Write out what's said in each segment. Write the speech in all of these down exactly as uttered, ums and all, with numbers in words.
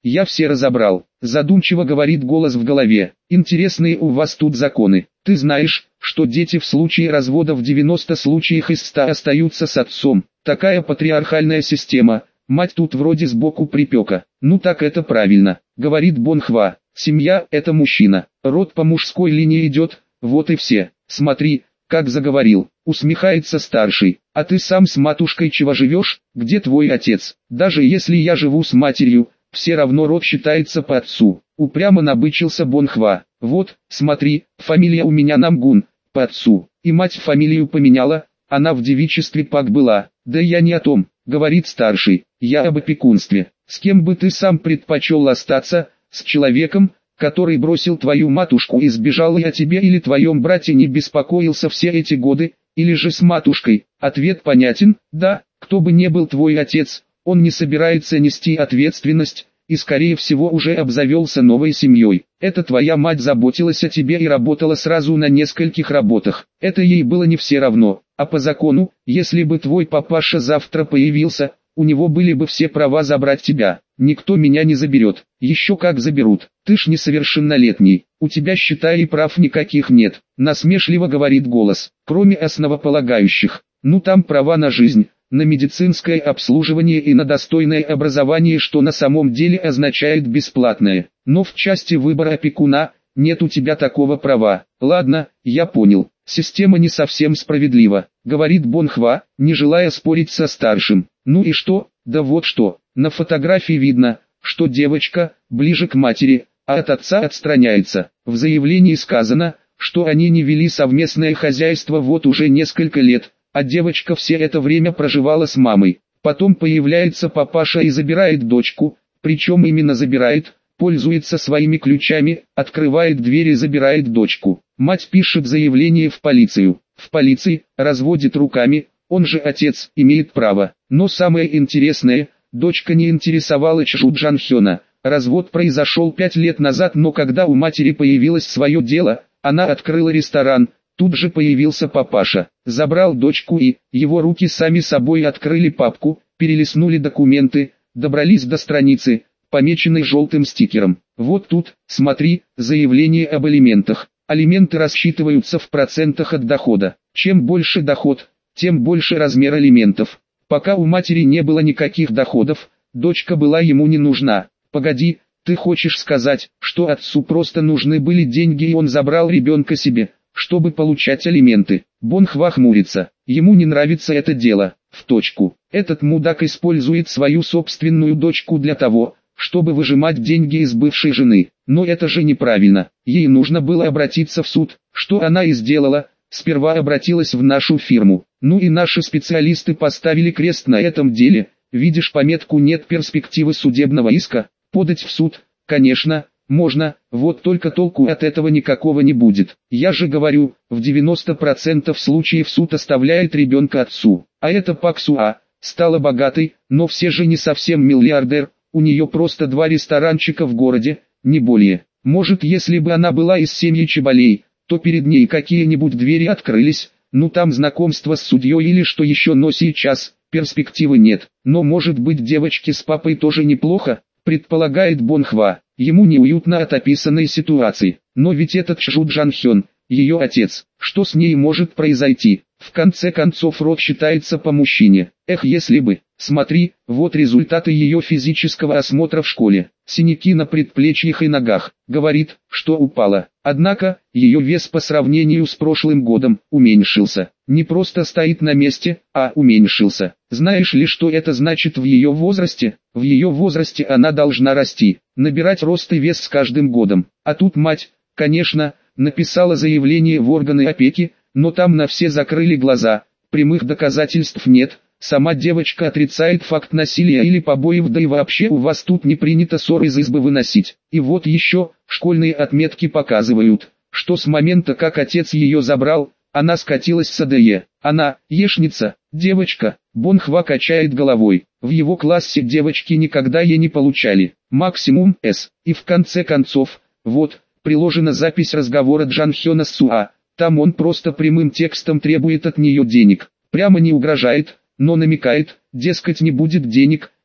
я все разобрал. Задумчиво говорит голос в голове. Интересные у вас тут законы. Ты знаешь, что дети в случае развода в девяноста случаях из ста остаются с отцом. Такая патриархальная система. Мать тут вроде сбоку припека. Ну так это правильно, говорит Бонхва. Семья – это мужчина. Род по мужской линии идет, вот и все. Смотри, как заговорил. Усмехается старший. А ты сам с матушкой чего живешь? Где твой отец? Даже если я живу с матерью, все равно род считается по отцу. Упрямо набычился Бонхва. Вот, смотри, фамилия у меня Намгун, по отцу. И мать фамилию поменяла, она в девичестве Пак была. Да я не о том, говорит старший. Я об опекунстве. С кем бы ты сам предпочел остаться? С человеком, который бросил твою матушку и сбежал, и о тебе или твоем брате не беспокоился все эти годы, или же с матушкой? Ответ понятен, да, кто бы не был твой отец, он не собирается нести ответственность, и скорее всего уже обзавелся новой семьей. Это твоя мать заботилась о тебе и работала сразу на нескольких работах. Это ей было не все равно, а по закону, если бы твой папаша завтра появился, у него были бы все права забрать тебя. Никто меня не заберет. Еще как заберут. Ты ж несовершеннолетний. У тебя, считай, и прав никаких нет. Насмешливо говорит голос. Кроме основополагающих. Ну там права на жизнь, на медицинское обслуживание и на достойное образование, что на самом деле означает бесплатное. Но в части выбора опекуна, нет у тебя такого права. Ладно, я понял. Система не совсем справедлива, говорит Бонхва, не желая спорить со старшим. Ну и что? Да вот что. На фотографии видно, что девочка ближе к матери, а от отца отстраняется. В заявлении сказано, что они не вели совместное хозяйство вот уже несколько лет, а девочка все это время проживала с мамой. Потом появляется папаша и забирает дочку, причем именно забирает, пользуется своими ключами, открывает дверь и забирает дочку. Мать пишет заявление в полицию. В полиции, разводит руками, он же отец, имеет право. Но самое интересное, дочка не интересовала Чжу Джанхёна. Развод произошел пять лет назад, но когда у матери появилось свое дело, она открыла ресторан. Тут же появился папаша, забрал дочку и, его руки сами собой открыли папку, перелистнули документы, добрались до страницы, помеченной желтым стикером. Вот тут, смотри, заявление об алиментах. Алименты рассчитываются в процентах от дохода. Чем больше доход, тем больше размер алиментов. Пока у матери не было никаких доходов, дочка была ему не нужна. Погоди, ты хочешь сказать, что отцу просто нужны были деньги и он забрал ребенка себе, чтобы получать алименты? Бонхва хмурится. Ему не нравится это дело. В точку. Этот мудак использует свою собственную дочку для того, чтобы выжимать деньги из бывшей жены. Но это же неправильно. Ей нужно было обратиться в суд, что она и сделала. Сперва обратилась в нашу фирму. Ну и наши специалисты поставили крест на этом деле. Видишь пометку «Нет перспективы судебного иска». Подать в суд, конечно, можно, вот только толку от этого никакого не будет. Я же говорю, в девяноста процентах случаев суд оставляет ребенка отцу. А это Пак Суа стала богатой, но все же не совсем миллиардер. У нее просто два ресторанчика в городе, не более. Может, если бы она была из семьи Чебалей, то перед ней какие-нибудь двери открылись, ну там знакомство с судьей или что еще, но сейчас перспективы нет. Но может быть, девочке с папой тоже неплохо, предполагает Бонхва. Ему неуютно от описанной ситуации. Но ведь этот Чжу Джанхён, ее отец, что с ней может произойти? В конце концов род считается по мужчине. Эх, если бы. Смотри, вот результаты ее физического осмотра в школе. Синяки на предплечьях и ногах. Говорит, что упала. Однако, ее вес по сравнению с прошлым годом уменьшился. Не просто стоит на месте, а уменьшился. Знаешь ли, что это значит в ее возрасте? В ее возрасте она должна расти, набирать рост и вес с каждым годом. А тут мать, конечно, написала заявление в органы опеки, но там на все закрыли глаза, прямых доказательств нет. Сама девочка отрицает факт насилия или побоев, да и вообще у вас тут не принято ссор из избы выносить. И вот еще, школьные отметки показывают, что с момента как отец ее забрал, она скатилась с АДЕ. Она, ешница, девочка. Бонхва качает головой. В его классе девочки никогда Е не получали. Максимум С. И в конце концов, вот, приложена запись разговора Джанхёна с Суа. Там он просто прямым текстом требует от нее денег. Прямо не угрожает, но намекает, дескать, не будет денег,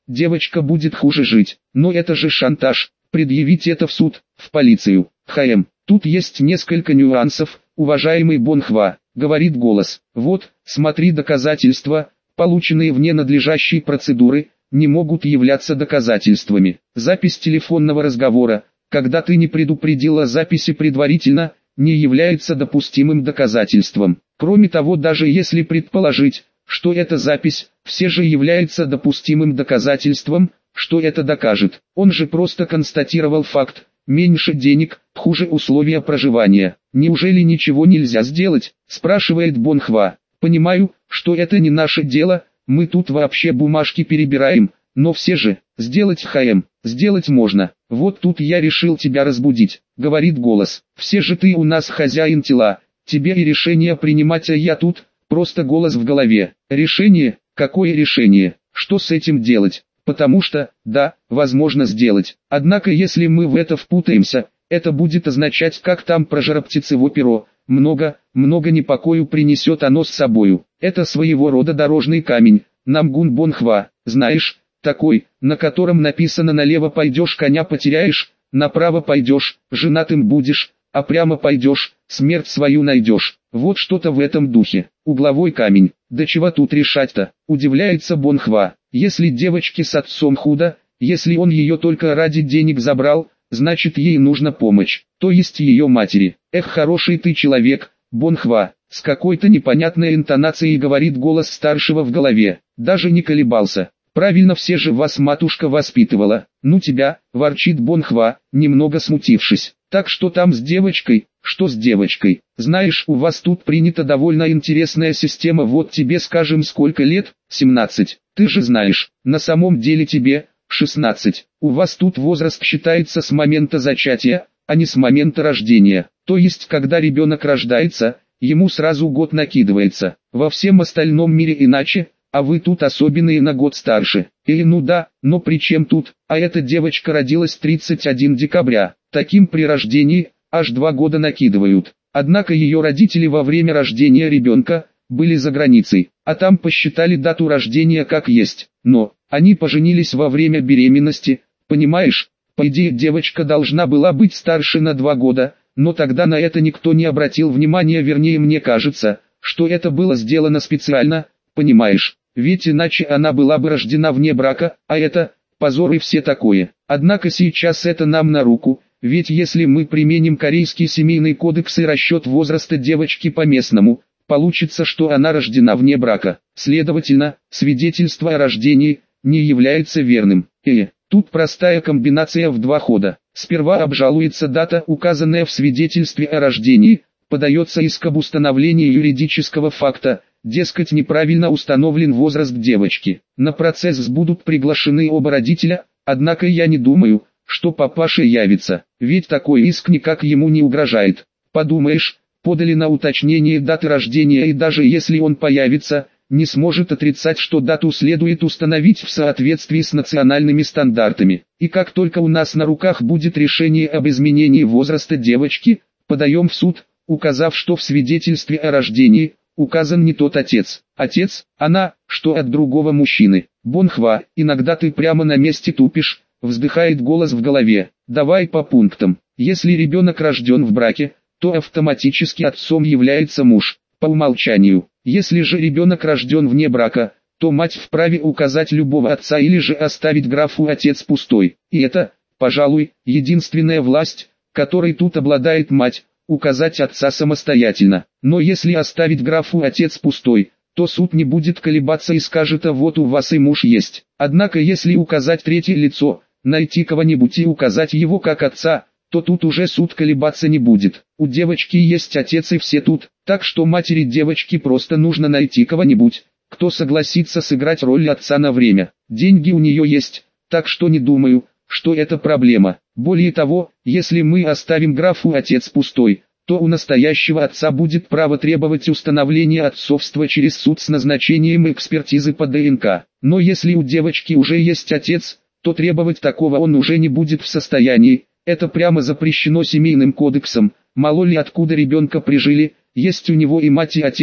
девочка будет хуже жить. Но это же шантаж, предъявить это в суд, в полицию. ХМ, тут есть несколько нюансов, уважаемый Бонхва, говорит голос. Вот, смотри, доказательства, полученные вне надлежащей процедуры, не могут являться доказательствами. Запись телефонного разговора, когда ты не предупредил о записи предварительно, не является допустимым доказательством. Кроме того, даже если предположить, что эта запись, все же является допустимым доказательством, что это докажет. Он же просто констатировал факт. Меньше денег, хуже условия проживания. Неужели ничего нельзя сделать, спрашивает Бонхва. Понимаю, что это не наше дело, мы тут вообще бумажки перебираем, но все же, сделать ХМ, сделать можно. Вот тут я решил тебя разбудить, говорит голос. Все же ты у нас хозяин тела, тебе и решение принимать, а я тут, просто голос в голове. Решение? Какое решение? Что с этим делать? Потому что, да, возможно сделать. Однако если мы в это впутаемся, это будет означать, как там про жароптицево перо. Много, много непокою принесет оно с собою. Это своего рода дорожный камень, Намгун Бонхва, знаешь, такой, на котором написано: налево пойдешь, коня потеряешь, направо пойдешь, женатым будешь, а прямо пойдешь, смерть свою найдешь. Вот что-то в этом духе. Угловой камень. Да чего тут решать-то? Удивляется Бонхва. Если девочке с отцом худо, если он ее только ради денег забрал, значит ей нужна помощь, то есть ее матери. Эх, хороший ты человек, Бонхва, с какой-то непонятной интонацией говорит голос старшего в голове. Даже не колебался. Правильно, все же вас матушка воспитывала. Ну тебя, ворчит Бонхва, немного смутившись. Так что там с девочкой? Что с девочкой? Знаешь, у вас тут принята довольно интересная система. Вот тебе, скажем, сколько лет? семнадцать. Ты же знаешь, на самом деле тебе шестнадцать. У вас тут возраст считается с момента зачатия, а не с момента рождения. То есть, когда ребенок рождается, ему сразу год накидывается. Во всем остальном мире иначе, а вы тут особенные на год старше. Или ну да, но при чем тут? А эта девочка родилась тридцать первого декабря. Таким при рождении, аж два года накидывают. Однако ее родители во время рождения ребенка были за границей, а там посчитали дату рождения как есть. Но они поженились во время беременности, понимаешь? По идее девочка должна была быть старше на два года, но тогда на это никто не обратил внимания, вернее мне кажется, что это было сделано специально, понимаешь? Ведь иначе она была бы рождена вне брака, а это позор и все такое. Однако сейчас это нам на руку, ведь если мы применим корейский семейный кодекс и расчет возраста девочки по местному, получится, что она рождена вне брака. Следовательно, свидетельство о рождении не является верным. И тут простая комбинация в два хода. Сперва обжалуется дата, указанная в свидетельстве о рождении, подается иск об установлении юридического факта, дескать, неправильно установлен возраст девочки. На процесс будут приглашены оба родителя, однако я не думаю, что папаша явится, ведь такой иск никак ему не угрожает. Подумаешь, подали на уточнение даты рождения, и даже если он появится, не сможет отрицать, что дату следует установить в соответствии с национальными стандартами. И как только у нас на руках будет решение об изменении возраста девочки, подаем в суд, указав, что в свидетельстве о рождении указан не тот отец. Отец, она, что от другого мужчины. Бонхва, иногда ты прямо на месте тупишь, вздыхает голос в голове. Давай по пунктам. Если ребенок рожден в браке, то автоматически отцом является муж, по умолчанию. Если же ребенок рожден вне брака, то мать вправе указать любого отца или же оставить графу «отец» пустой. И это, пожалуй, единственная власть, которой тут обладает мать, указать отца самостоятельно. Но если оставить графу «отец» пустой, то суд не будет колебаться и скажет: а вот у вас и муж есть. Однако если указать третье лицо, найти кого-нибудь и указать его как отца, то тут уже суд колебаться не будет. У девочки есть отец и все тут, так что матери девочки просто нужно найти кого-нибудь, кто согласится сыграть роль отца на время. Деньги у нее есть, так что не думаю, что это проблема. Более того, если мы оставим графу «отец» пустой, то у настоящего отца будет право требовать установления отцовства через суд с назначением экспертизы по ДНК. Но если у девочки уже есть отец, то требовать такого он уже не будет в состоянии. Это прямо запрещено семейным кодексом. Мало ли откуда ребенка прижили, есть у него и мать и отец,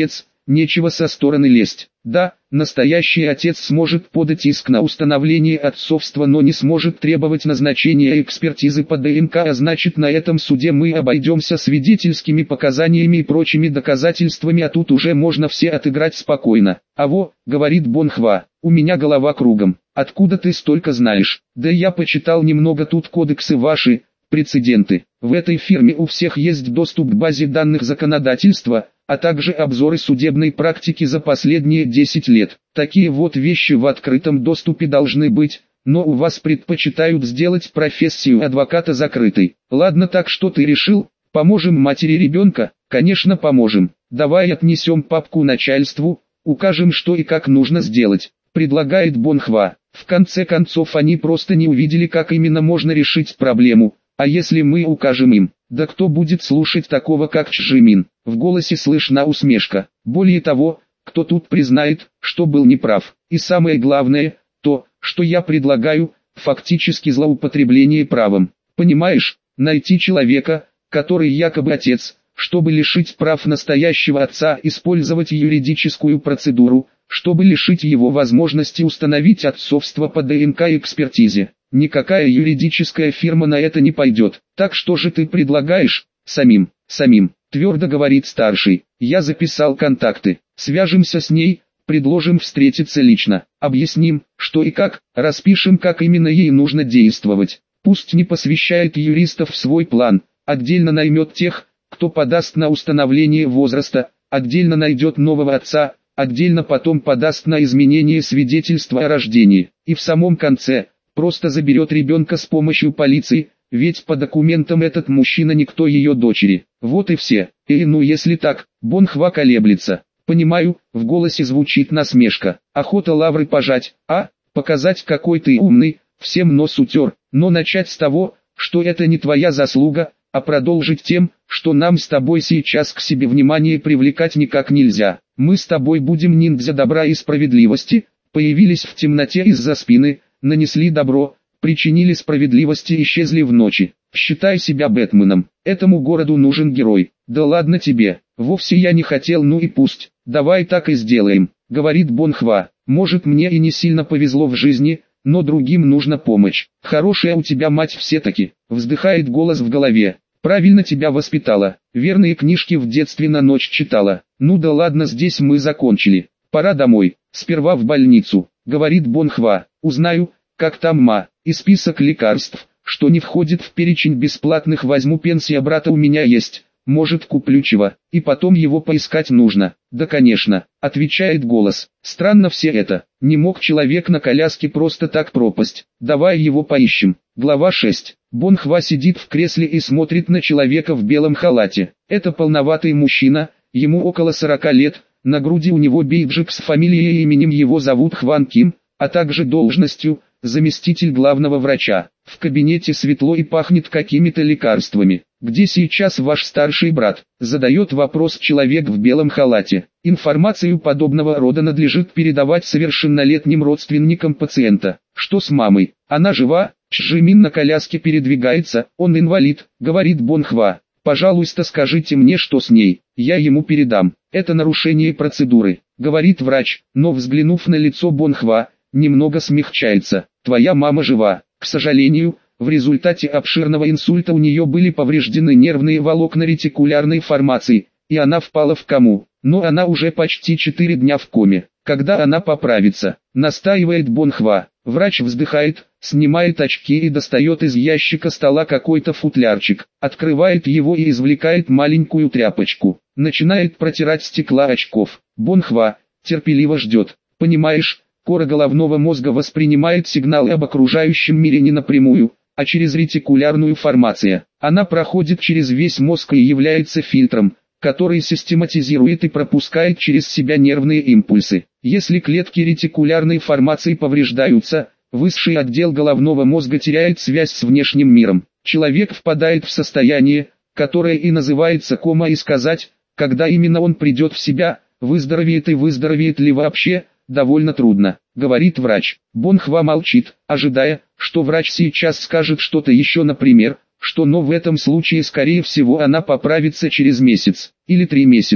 нечего со стороны лезть. Да, настоящий отец сможет подать иск на установление отцовства, но не сможет требовать назначения экспертизы по ДНК, а значит, на этом суде мы обойдемся свидетельскими показаниями и прочими доказательствами, а тут уже можно все отыграть спокойно. «Аво», — говорит Бонхва, — «у меня голова кругом. Откуда ты столько знаешь?» «Да я почитал немного, тут кодексы ваши, прецеденты. В этой фирме у всех есть доступ к базе данных законодательства, а также обзоры судебной практики за последние десять лет. Такие вот вещи в открытом доступе должны быть, но у вас предпочитают сделать профессию адвоката закрытой. Ладно, так что ты решил? Поможем матери ребенка? Конечно, поможем. Давай отнесем папку начальству, укажем, что и как нужно сделать», — предлагает Бонхва. В конце концов, они просто не увидели, как именно можно решить проблему. «А если мы укажем им? Да кто будет слушать такого, как Чжимин?» В голосе слышна усмешка. «Более того, кто тут признает, что был неправ? И самое главное, то, что я предлагаю, фактически злоупотребление правом. Понимаешь, найти человека, который якобы отец, чтобы лишить прав настоящего отца, использовать юридическую процедуру, чтобы лишить его возможности установить отцовство по ДНК-экспертизе. Никакая юридическая фирма на это не пойдет. Так что же ты предлагаешь? Самим, самим, твердо говорит старший. Я записал контакты. Свяжемся с ней, предложим встретиться лично. Объясним, что и как, распишем, как именно ей нужно действовать. Пусть не посвящает юристов в свой план, отдельно наймет тех, кто подаст на установление возраста, отдельно найдет нового отца, отдельно потом подаст на изменение свидетельства о рождении. И в самом конце просто заберет ребенка с помощью полиции, ведь по документам этот мужчина никто ее дочери. Вот и все. И ну если так, Бонхва колеблется. Понимаю, в голосе звучит насмешка. Охота лавры пожать, а, показать, какой ты умный, всем нос утер, но начать с того, что это не твоя заслуга, а продолжить тем, что нам с тобой сейчас к себе внимание привлекать никак нельзя. Мы с тобой будем ниндзя добра и справедливости, появились в темноте из-за спины, нанесли добро, причинили справедливости и исчезли в ночи. Считай себя Бэтменом. Этому городу нужен герой. Да ладно тебе, вовсе я не хотел, ну и пусть. Давай так и сделаем, говорит Бонхва. Может, мне и не сильно повезло в жизни, но другим нужна помощь. Хорошая у тебя мать все-таки, вздыхает голос в голове. Правильно тебя воспитала, верные книжки в детстве на ночь читала. Ну да ладно, здесь мы закончили. Пора домой, сперва в больницу, говорит Бонхва. Узнаю, как там ма, и список лекарств, что не входит в перечень бесплатных, возьму, пенсия брата у меня есть, может, куплю чего, и потом его поискать нужно. Да конечно, отвечает голос. Странно все это, не мог человек на коляске просто так пропасть. Давай его поищем. Глава шесть. Бонхва сидит в кресле и смотрит на человека в белом халате. Это полноватый мужчина, ему около сорока лет, на груди у него бейджик с фамилией и именем, его зовут Хван Ким, а также должностью заместитель главного врача. В кабинете светло и пахнет какими-то лекарствами. «Где сейчас ваш старший брат?» – задает вопрос человек в белом халате. Информацию подобного рода надлежит передавать совершеннолетним родственникам пациента. Что с мамой? Она жива? Чжимин на коляске передвигается, он инвалид, говорит Бонхва. Пожалуйста, скажите мне, что с ней, я ему передам. Это нарушение процедуры, говорит врач, но взглянув на лицо Бонхва, немного смягчается. Твоя мама жива. К сожалению, в результате обширного инсульта у нее были повреждены нервные волокна ретикулярной формации, и она впала в кому. Но она уже почти четыре дня в коме. Когда она поправится, настаивает Бонхва. Врач вздыхает, снимает очки и достает из ящика стола какой-то футлярчик, открывает его и извлекает маленькую тряпочку, начинает протирать стекла очков. Бонхва терпеливо ждет. Понимаешь, кора головного мозга воспринимает сигналы об окружающем мире не напрямую, а через ретикулярную формацию. Она проходит через весь мозг и является фильтром, который систематизирует и пропускает через себя нервные импульсы. Если клетки ретикулярной формации повреждаются, высший отдел головного мозга теряет связь с внешним миром. Человек впадает в состояние, которое и называется кома, и сказать, когда именно он придет в себя, выздоровеет и выздоровеет ли вообще, довольно трудно, говорит врач. Бонхва молчит, ожидая, что врач сейчас скажет что-то еще, например, что но в этом случае скорее всего она поправится через месяц, или три месяца.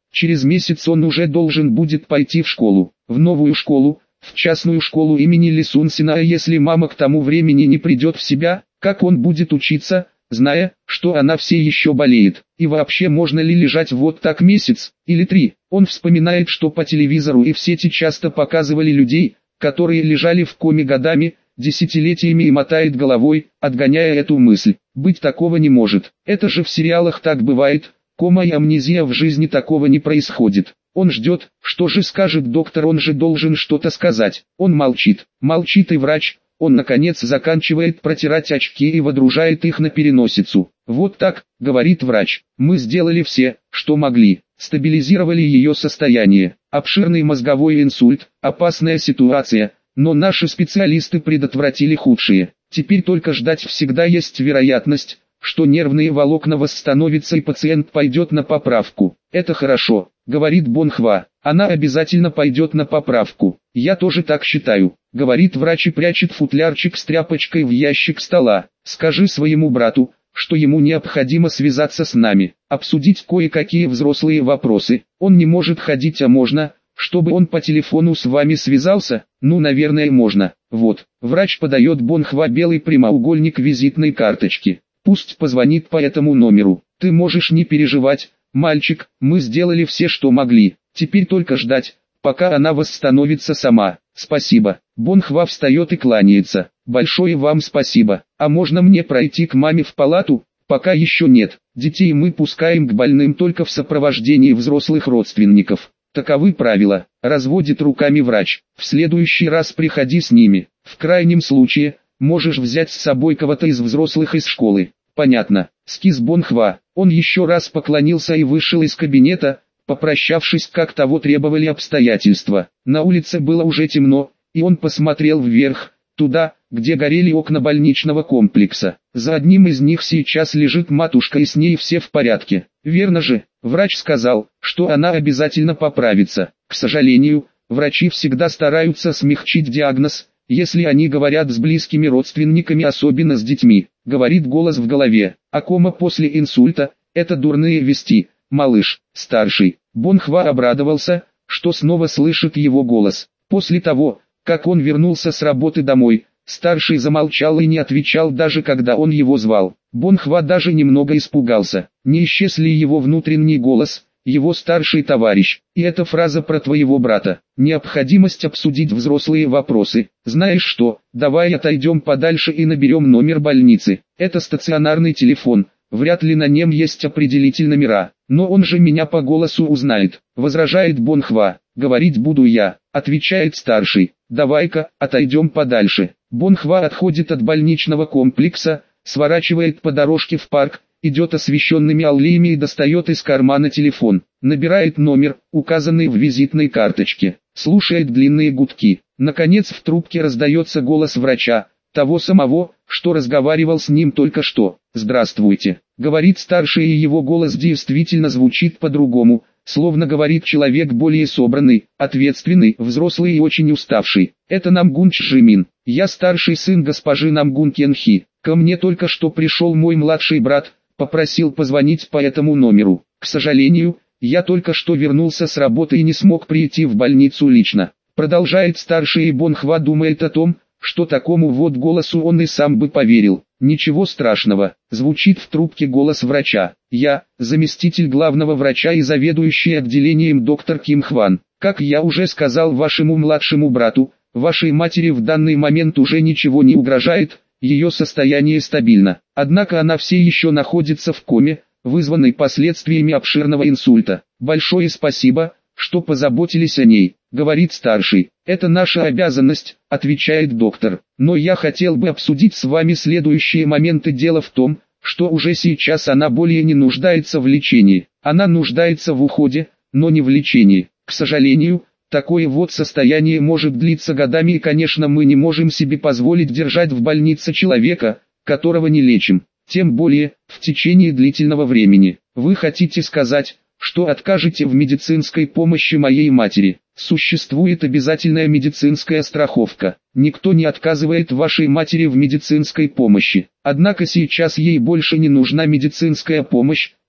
Через месяц он уже должен будет пойти в школу, в новую школу, в частную школу имени Ли Сун-сина, а если мама к тому времени не придет в себя, как он будет учиться, зная, что она все еще болеет, и вообще можно ли лежать вот так месяц, или три. Он вспоминает, что по телевизору и в сети часто показывали людей, которые лежали в коме годами, десятилетиями, и мотает головой, отгоняя эту мысль. Быть такого не может, это же в сериалах так бывает, кома и амнезия, в жизни такого не происходит. Он ждет, что же скажет доктор, он же должен что-то сказать. Он молчит, молчит и врач. Он наконец заканчивает протирать очки и водружает их на переносицу. «Вот так», — говорит врач, — «мы сделали все, что могли, стабилизировали ее состояние. Обширный мозговой инсульт, опасная ситуация, но наши специалисты предотвратили худшее. Теперь только ждать, всегда есть вероятность, что нервные волокна восстановятся и пациент пойдет на поправку. Это хорошо», — говорит Бонхва, — «она обязательно пойдет на поправку». «Я тоже так считаю», — говорит врач и прячет футлярчик с тряпочкой в ящик стола. «Скажи своему брату, что ему необходимо связаться с нами, обсудить кое-какие взрослые вопросы. Он не может ходить, а можно, чтобы он по телефону с вами связался? Ну, наверное, можно». Вот, врач подает Бонхва белый прямоугольник визитной карточки. «Пусть позвонит по этому номеру. Ты можешь не переживать, мальчик, мы сделали все, что могли. Теперь только ждать, пока она восстановится сама. Спасибо». Бонхва встает и кланяется. «Большое вам спасибо. А можно мне пройти к маме в палату?» «Пока еще нет. Детей мы пускаем к больным только в сопровождении взрослых родственников. Таковы правила», — разводит руками врач. «В следующий раз приходи с ними. В крайнем случае, можешь взять с собой кого-то из взрослых из школы». «Понятно», — скис Бонхва. Он еще раз поклонился и вышел из кабинета, попрощавшись, как того требовали обстоятельства. На улице было уже темно, и он посмотрел вверх, туда, где горели окна больничного комплекса. За одним из них сейчас лежит матушка, и с ней все в порядке. Верно же, врач сказал, что она обязательно поправится. К сожалению, врачи всегда стараются смягчить диагноз, если они говорят с близкими родственниками, особенно с детьми. Говорит голос в голове. А кома после инсульта – это дурные вести, малыш, старший. Бонхва обрадовался, что снова слышит его голос. После того, как он вернулся с работы домой, старший замолчал и не отвечал, даже когда он его звал. Бонхва даже немного испугался. Не исчез ли его внутренний голос, его старший товарищ? И эта фраза про твоего брата. Необходимость обсудить взрослые вопросы. Знаешь что, давай отойдем подальше и наберем номер больницы. Это стационарный телефон, вряд ли на нем есть определитель номера. Но он же меня по голосу узнает, возражает Бонхва. Говорить буду я, отвечает старший. Давай-ка, отойдем подальше. Бонхва отходит от больничного комплекса, сворачивает по дорожке в парк, идет освещенными аллеями и достает из кармана телефон. Набирает номер, указанный в визитной карточке. Слушает длинные гудки. Наконец в трубке раздается голос врача, того самого, что разговаривал с ним только что. «Здравствуйте», — говорит старший, и его голос действительно звучит по-другому, словно говорит человек более собранный, ответственный, взрослый и очень уставший. «Это Намгун Чжимин. Я старший сын госпожи Намгун Кенхи. Ко мне только что пришел мой младший брат, попросил позвонить по этому номеру. К сожалению, я только что вернулся с работы и не смог прийти в больницу лично». Продолжает старший, и Бонхва думает о том, что такому вот голосу он и сам бы поверил. «Ничего страшного», — звучит в трубке голос врача. «Я, заместитель главного врача и заведующий отделением доктор Ким Хван. Как я уже сказал вашему младшему брату, вашей матери в данный момент уже ничего не угрожает, ее состояние стабильно. Однако она все еще находится в коме, вызванной последствиями обширного инсульта. Большое спасибо, что позаботились о ней», — говорит старший. «Это наша обязанность», — отвечает доктор. «Но я хотел бы обсудить с вами следующие моменты. Дело в том, что уже сейчас она более не нуждается в лечении. Она нуждается в уходе, но не в лечении. К сожалению, такое вот состояние может длиться годами, и, конечно, мы не можем себе позволить держать в больнице человека, которого не лечим, тем более в течение длительного времени. Вы хотите сказать, что откажете в медицинской помощи моей матери? Существует обязательная медицинская страховка. Никто не отказывает вашей матери в медицинской помощи. Однако сейчас ей больше не нужна медицинская помощь,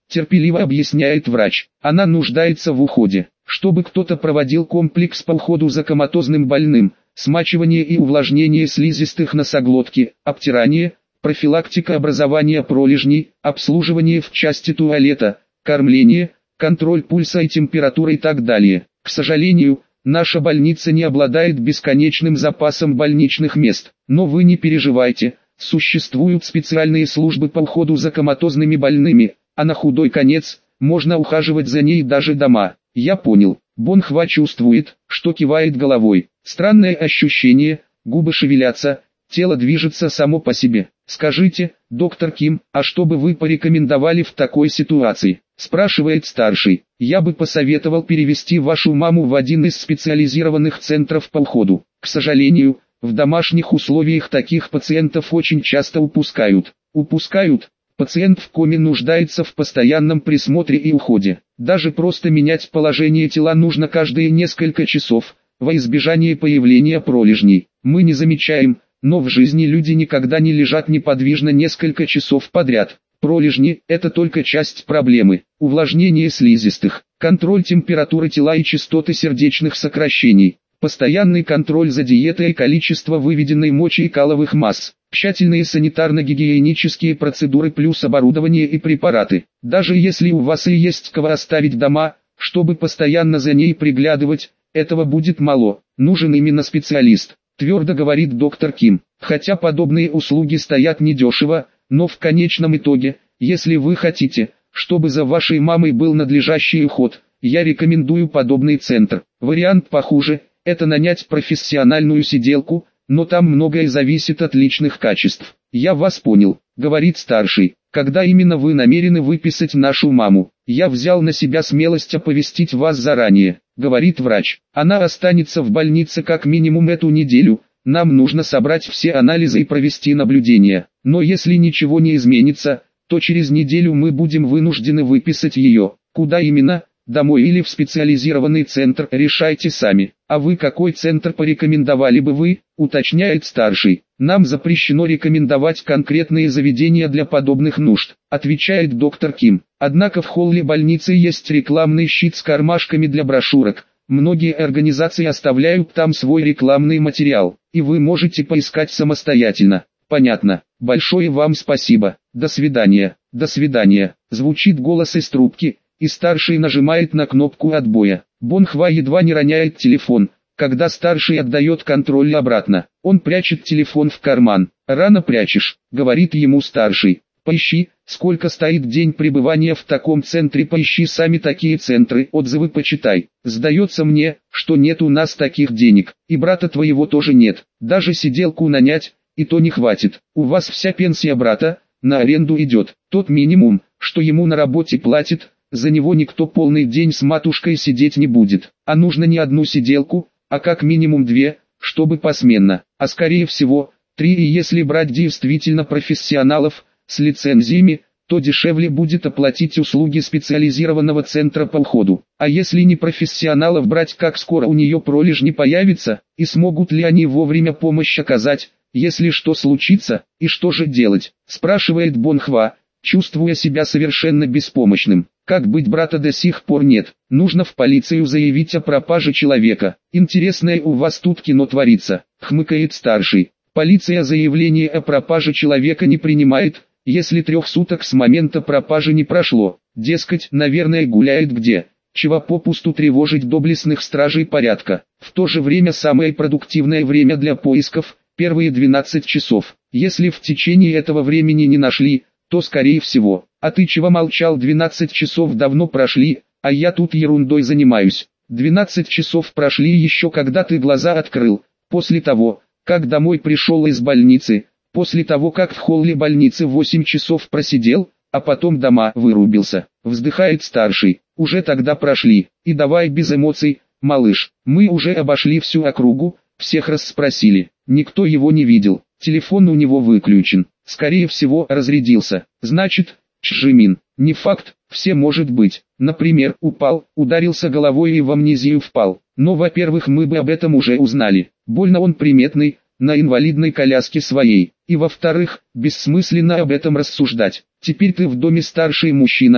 терпеливо объясняет врач. Она нуждается в уходе. Чтобы кто-то проводил комплекс по уходу за коматозным больным, смачивание и увлажнение слизистых носоглотки, обтирание, профилактика образования пролежней, обслуживание в части туалета, кормление, контроль пульса и температуры и так далее. К сожалению, наша больница не обладает бесконечным запасом больничных мест, но вы не переживайте, существуют специальные службы по уходу за коматозными больными, а на худой конец, можно ухаживать за ней даже дома. Я понял. Бонхва чувствует, что кивает головой. Странное ощущение, губы шевелятся, тело движется само по себе. Скажите, доктор Ким, а что бы вы порекомендовали в такой ситуации? Спрашивает старший. Я бы посоветовал перевести вашу маму в один из специализированных центров по уходу. К сожалению, в домашних условиях таких пациентов очень часто упускают. Упускают? Пациент в коме нуждается в постоянном присмотре и уходе. Даже просто менять положение тела нужно каждые несколько часов, во избежание появления пролежней. Мы не замечаем, но в жизни люди никогда не лежат неподвижно несколько часов подряд. Пролежни – это только часть проблемы. Увлажнение слизистых, контроль температуры тела и частоты сердечных сокращений, постоянный контроль за диетой и количество выведенной мочи и каловых масс, тщательные санитарно-гигиенические процедуры плюс оборудование и препараты. Даже если у вас и есть кого оставить дома, чтобы постоянно за ней приглядывать, этого будет мало, нужен именно специалист, твердо говорит доктор Ким. Хотя подобные услуги стоят недешево, но в конечном итоге, если вы хотите, чтобы за вашей мамой был надлежащий уход, я рекомендую подобный центр. Вариант похуже – это нанять профессиональную сиделку, но там многое зависит от личных качеств. Я вас понял, говорит старший. Когда именно вы намерены выписать нашу маму? Я взял на себя смелость оповестить вас заранее, говорит врач. Она останется в больнице как минимум эту неделю. Нам нужно собрать все анализы и провести наблюдения. Но если ничего не изменится, то через неделю мы будем вынуждены выписать ее. Куда именно? Домой или в специализированный центр, решайте сами. А вы какой центр порекомендовали бы вы, уточняет старший. Нам запрещено рекомендовать конкретные заведения для подобных нужд, отвечает доктор Ким. Однако в холле больницы есть рекламный щит с кармашками для брошюрок. Многие организации оставляют там свой рекламный материал, и вы можете поискать самостоятельно. Понятно. Большое вам спасибо. До свидания. До свидания. Звучит голос из трубки, и старший нажимает на кнопку отбоя. Бонхва едва не роняет телефон, когда старший отдает контроль обратно. Он прячет телефон в карман. «Рано прячешь», — говорит ему старший. «Поищи, сколько стоит день пребывания в таком центре, поищи сами такие центры, отзывы почитай. Сдается мне, что нет у нас таких денег, и брата твоего тоже нет. Даже сиделку нанять, и то не хватит. У вас вся пенсия брата на аренду идет. Тот минимум, что ему на работе платит, за него никто полный день с матушкой сидеть не будет. А нужно не одну сиделку, а как минимум две, чтобы посменно, а скорее всего, три, и если брать действительно профессионалов, с лицензиями, то дешевле будет оплатить услуги специализированного центра по уходу. А если не профессионалов брать, как скоро у нее пролежни появится, и смогут ли они вовремя помощь оказать, если что случится, и что же делать, спрашивает Бонхва, чувствуя себя совершенно беспомощным. Как быть, брата до сих пор нет, нужно в полицию заявить о пропаже человека. Интересное у вас тут кино творится, хмыкает старший. Полиция заявление о пропаже человека не принимает, если трех суток с момента пропажи не прошло. Дескать, наверное, гуляет где, чего попусту тревожить доблестных стражей порядка. В то же время самое продуктивное время для поисков – первые двенадцать часов. Если в течение этого времени не нашли, то скорее всего. А ты чего молчал? двенадцать часов давно прошли, а я тут ерундой занимаюсь. двенадцать часов прошли еще когда ты глаза открыл, после того, как домой пришел из больницы, после того как в холле больницы восемь часов просидел, а потом дома вырубился. Вздыхает старший, уже тогда прошли, и давай без эмоций, малыш, мы уже обошли всю округу, всех расспросили, никто его не видел, телефон у него выключен, скорее всего разрядился, значит, Чжимин, не факт, все может быть, например, упал, ударился головой и в амнезию впал, но во-первых мы бы об этом уже узнали, больно он приметный, на инвалидной коляске своей, и во-вторых, бессмысленно об этом рассуждать, теперь ты в доме старший мужчина,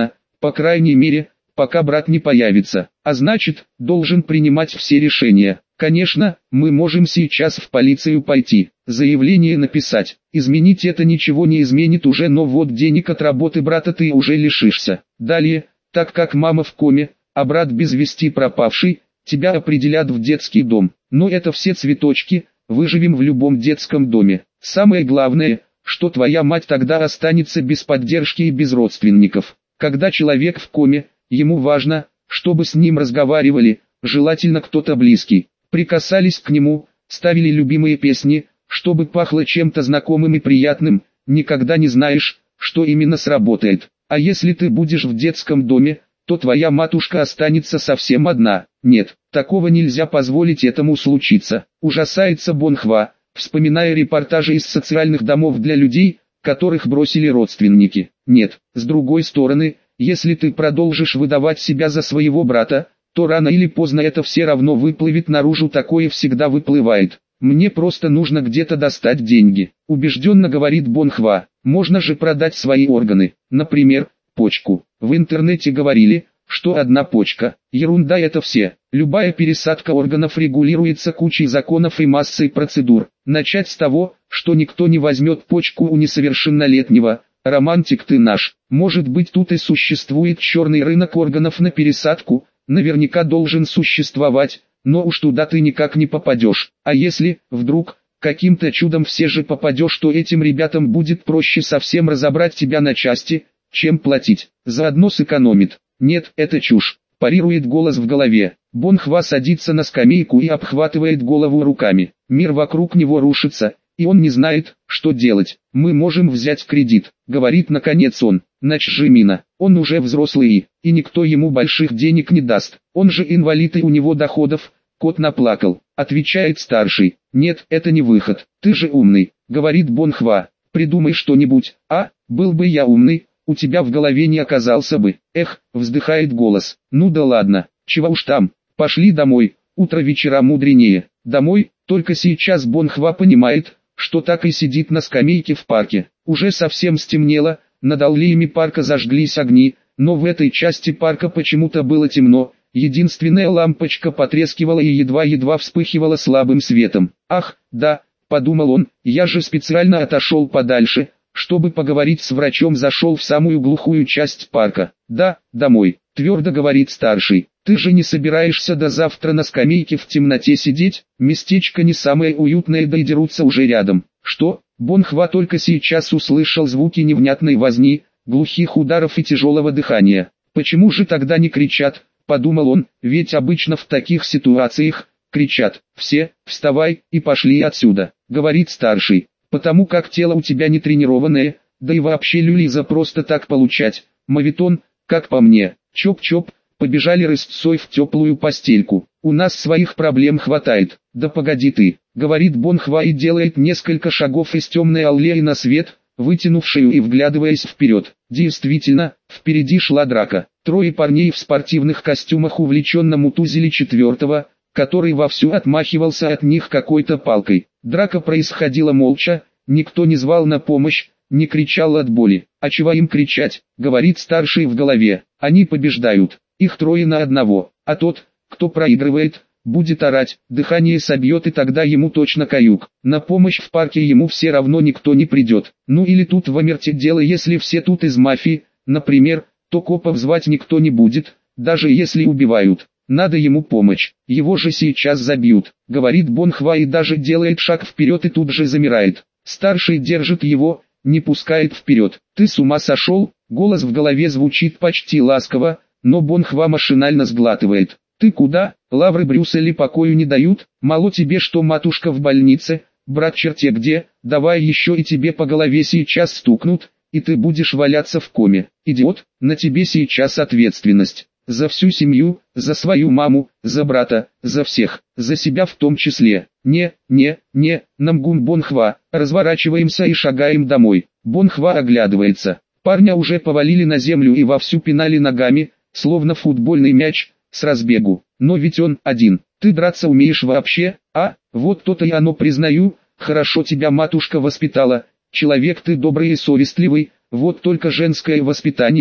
по крайней мере, пока брат не появится, а значит, должен принимать все решения. Конечно, мы можем сейчас в полицию пойти, заявление написать, изменить это ничего не изменит уже, но вот денег от работы брата ты уже лишишься. Далее, так как мама в коме, а брат без вести пропавший, тебя определят в детский дом. Но это все цветочки, выживем в любом детском доме. Самое главное, что твоя мать тогда останется без поддержки и без родственников. Когда человек в коме, ему важно, чтобы с ним разговаривали, желательно кто-то близкий. Прикасались к нему, ставили любимые песни, чтобы пахло чем-то знакомым и приятным, никогда не знаешь, что именно сработает. А если ты будешь в детском доме, то твоя матушка останется совсем одна. Нет, такого нельзя позволить этому случиться. Ужасается Бонхва, вспоминая репортажи из социальных домов для людей, которых бросили родственники. Нет, с другой стороны, если ты продолжишь выдавать себя за своего брата, то рано или поздно это все равно выплывет наружу, такое всегда выплывает. Мне просто нужно где-то достать деньги, убежденно говорит Бонхва. Можно же продать свои органы, например, почку. В интернете говорили, что одна почка, ерунда это все. Любая пересадка органов регулируется кучей законов и массой процедур. Начать с того, что никто не возьмет почку у несовершеннолетнего. Романтик ты наш. Может быть, тут и существует черный рынок органов на пересадку, наверняка должен существовать, но уж туда ты никак не попадешь. А если, вдруг, каким-то чудом все же попадешь, то этим ребятам будет проще совсем разобрать тебя на части, чем платить. Заодно сэкономит. Нет, это чушь. Парирует голос в голове. Бонхва садится на скамейку и обхватывает голову руками. Мир вокруг него рушится, и он не знает, что делать. Мы можем взять кредит, говорит наконец он. Начжимина. Он уже взрослый, и никто ему больших денег не даст. Он же инвалид, и у него доходов. Кот наплакал, отвечает старший. Нет, это не выход. Ты же умный, говорит Бонхва. Придумай что-нибудь. А, был бы я умный, у тебя в голове не оказался бы. Эх, вздыхает голос. Ну да ладно, чего уж там. Пошли домой, утро вечера мудренее. Домой, только сейчас Бонхва понимает, что так и сидит на скамейке в парке. Уже совсем стемнело, над аллеями парка зажглись огни, но в этой части парка почему-то было темно. Единственная лампочка потрескивала и едва-едва вспыхивала слабым светом. Ах, да, подумал он, я же специально отошел подальше, чтобы поговорить с врачом, зашел в самую глухую часть парка. Да, домой, твердо говорит старший. Ты же не собираешься до завтра на скамейке в темноте сидеть? Местечко не самое уютное, да и дерутся уже рядом. Что? Бонхва только сейчас услышал звуки невнятной возни, глухих ударов и тяжелого дыхания. Почему же тогда не кричат? Подумал он, ведь обычно в таких ситуациях кричат. Все, вставай и пошли отсюда, говорит старший. Потому как тело у тебя не тренированное, да и вообще люлиза просто так получать. Моветон, как по мне. Чоп-чоп, побежали рысцой в теплую постельку. У нас своих проблем хватает. Да погоди ты, говорит Бонхва и делает несколько шагов из темной аллеи на свет, вытянувшую и вглядываясь вперед. Действительно, впереди шла драка. Трое парней в спортивных костюмах увлеченно мутузили четвертого, который вовсю отмахивался от них какой-то палкой. Драка происходила молча, никто не звал на помощь, не кричал от боли. А чего им кричать, говорит старший в голове. Они побеждают, их трое на одного, а тот, кто проигрывает, будет орать, дыхание собьет, и тогда ему точно каюк. На помощь в парке ему все равно никто не придет. Ну или тут в Амерте дело, если все тут из мафии, например, то копов звать никто не будет, даже если убивают. Надо ему помощь, его же сейчас забьют, говорит Бонхва и даже делает шаг вперед и тут же замирает. Старший держит его, не пускает вперед. Ты с ума сошел? Голос в голове звучит почти ласково, но Бонхва машинально сглатывает. Ты куда? Лавры Брюсселя покою не дают? Мало тебе, что матушка в больнице, брат черте где? Давай еще и тебе по голове сейчас стукнут, и ты будешь валяться в коме. Идиот, на тебе сейчас ответственность. За всю семью, за свою маму, за брата, за всех, за себя в том числе. Не, не, не, Намгун Бонхва, разворачиваемся и шагаем домой. Бонхва оглядывается. Парня уже повалили на землю и вовсю пинали ногами, словно футбольный мяч, с разбегу. Но ведь он один. Ты драться умеешь вообще, а? Вот то-то и оно, признаю, хорошо тебя матушка воспитала. Человек ты добрый и совестливый, вот только женское воспитание,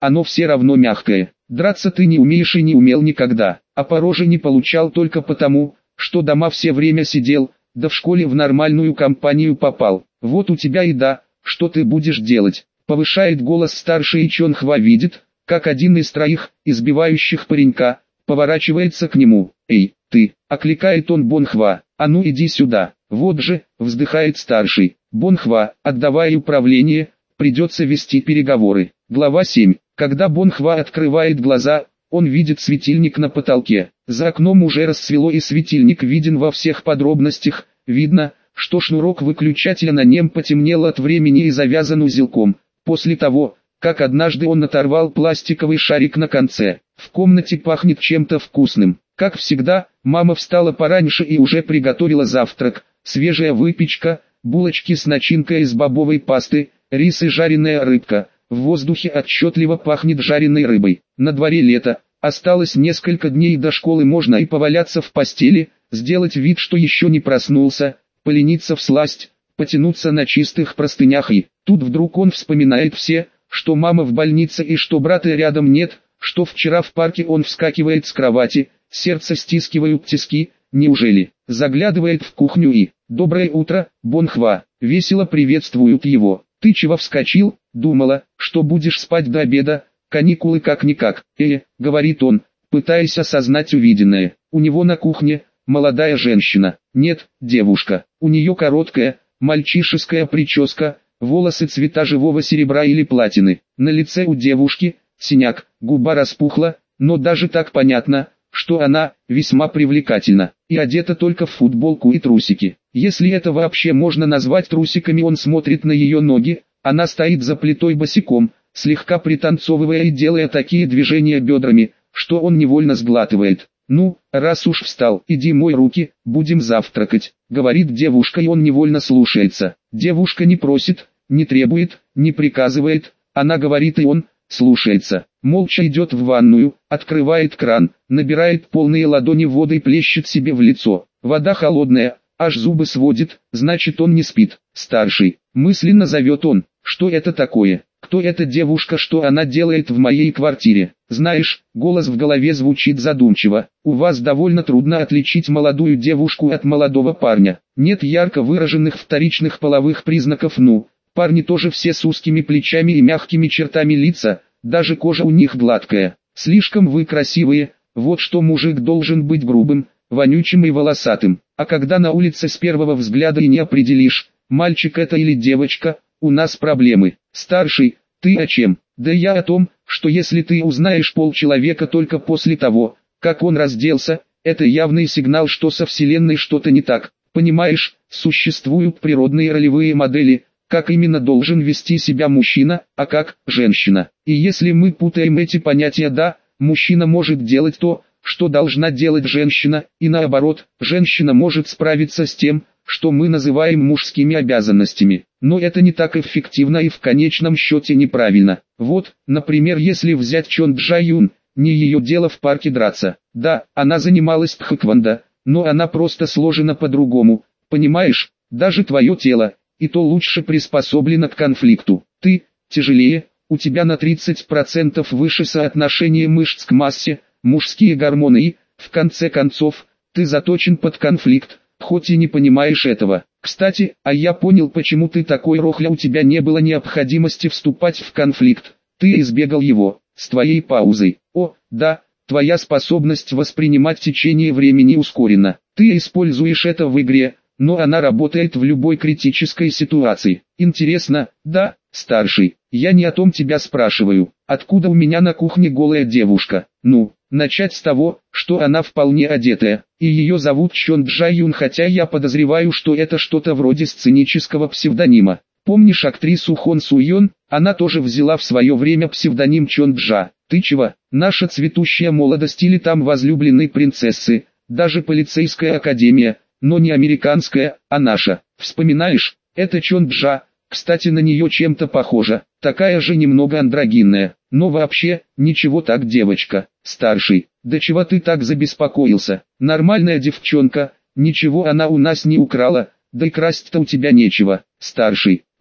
оно все равно мягкое. Драться ты не умеешь и не умел никогда, а по роже не получал только потому, что дома все время сидел, да в школе в нормальную компанию попал. Вот у тебя и да, что ты будешь делать? Повышает голос старший, и Чонхва видит, как один из троих, избивающих паренька, поворачивается к нему. «Эй, ты!» — окликает он Бонхва. «А ну иди сюда!» «Вот же!» — вздыхает старший. «Бонхва, отдавай управление, придется вести переговоры». Глава семь. Когда Бонхва открывает глаза, он видит светильник на потолке. За окном уже рассвело и светильник виден во всех подробностях. Видно, что шнурок выключателя на нем потемнел от времени и завязан узелком. После того, как однажды он оторвал пластиковый шарик на конце. В комнате пахнет чем-то вкусным. Как всегда, мама встала пораньше и уже приготовила завтрак. Свежая выпечка, булочки с начинкой из бобовой пасты, рис и жареная рыбка. В воздухе отчетливо пахнет жареной рыбой. На дворе лето, осталось несколько дней до школы, можно и поваляться в постели, сделать вид, что еще не проснулся, полениться всласть, потянуться на чистых простынях и... Тут вдруг он вспоминает все, что мама в больнице и что брата рядом нет, что вчера в парке он вскакивает с кровати, сердце стискивают тиски, неужели? Заглядывает в кухню и... «Доброе утро, Бонхва!» Весело приветствуют его. «Ты чего вскочил? Думала, что будешь спать до обеда, каникулы как-никак». «Э, — говорит он, пытаясь осознать увиденное, — у него на кухне молодая женщина. Нет, девушка. У нее короткая, мальчишеская прическа, волосы цвета живого серебра или платины. На лице у девушки синяк, губа распухла, но даже так понятно, что она весьма привлекательна, и одета только в футболку и трусики. Если это вообще можно назвать трусиками. Он смотрит на ее ноги, она стоит за плитой босиком, слегка пританцовывая и делая такие движения бедрами, что он невольно сглатывает. «Ну, раз уж встал, иди мой руки, будем завтракать», — говорит девушка, и он невольно слушается. Девушка не просит, не требует, не приказывает, она говорит, и он слушается. Молча идет в ванную, открывает кран, набирает полные ладони воды и плещет себе в лицо. Вода холодная, аж зубы сводит, значит он не спит. Старший, мысленно зовет он. Что это такое? Кто эта девушка, что она делает в моей квартире? Знаешь, голос в голове звучит задумчиво. У вас довольно трудно отличить молодую девушку от молодого парня. Нет ярко выраженных вторичных половых признаков. Ну, парни тоже все с узкими плечами и мягкими чертами лица, даже кожа у них гладкая. Слишком вы красивые, вот что мужик должен быть грубым, вонючим и волосатым. А когда на улице с первого взгляда и не определишь, мальчик это или девочка, у нас проблемы. Старший, ты о чем? Да я о том, что если ты узнаешь пол человека только после того, как он разделся, это явный сигнал, что со Вселенной что-то не так. Понимаешь, существуют природные ролевые модели, как именно должен вести себя мужчина, а как женщина. И если мы путаем эти понятия, да, мужчина может делать то, что должна делать женщина, и наоборот, женщина может справиться с тем, что мы называем мужскими обязанностями. Но это не так эффективно и в конечном счете неправильно. Вот, например, если взять Чон Джа Юн, не ее дело в парке драться. Да, она занималась тхэквондо, но она просто сложена по-другому, понимаешь, даже твое тело, и то лучше приспособлено к конфликту. Ты тяжелее, у тебя на тридцать процентов выше соотношение мышц к массе, мужские гормоны и, в конце концов, ты заточен под конфликт, хоть и не понимаешь этого. Кстати, а я понял, почему ты такой рохля, у тебя не было необходимости вступать в конфликт, ты избегал его, с твоей паузой. О, да, твоя способность воспринимать течение времени ускорена, ты используешь это в игре, но она работает в любой критической ситуации. Интересно, да, старший, я не о том тебя спрашиваю, откуда у меня на кухне голая девушка. Ну, начать с того, что она вполне одетая, и ее зовут Чон Джа Юн, хотя я подозреваю, что это что-то вроде сценического псевдонима. Помнишь актрису Хон Су Йон? Она тоже взяла в свое время псевдоним Чон Джа. Ты чего? Наша цветущая молодость или там возлюбленные принцессы, даже полицейская академия, но не американская, а наша. Вспоминаешь? Это Чон Джа. Кстати, на нее чем-то похожа, такая же немного андрогинная, но вообще, ничего так, девочка. Старший, да чего ты так забеспокоился? Нормальная девчонка, ничего она у нас не украла, да и красть-то у тебя нечего. Старший,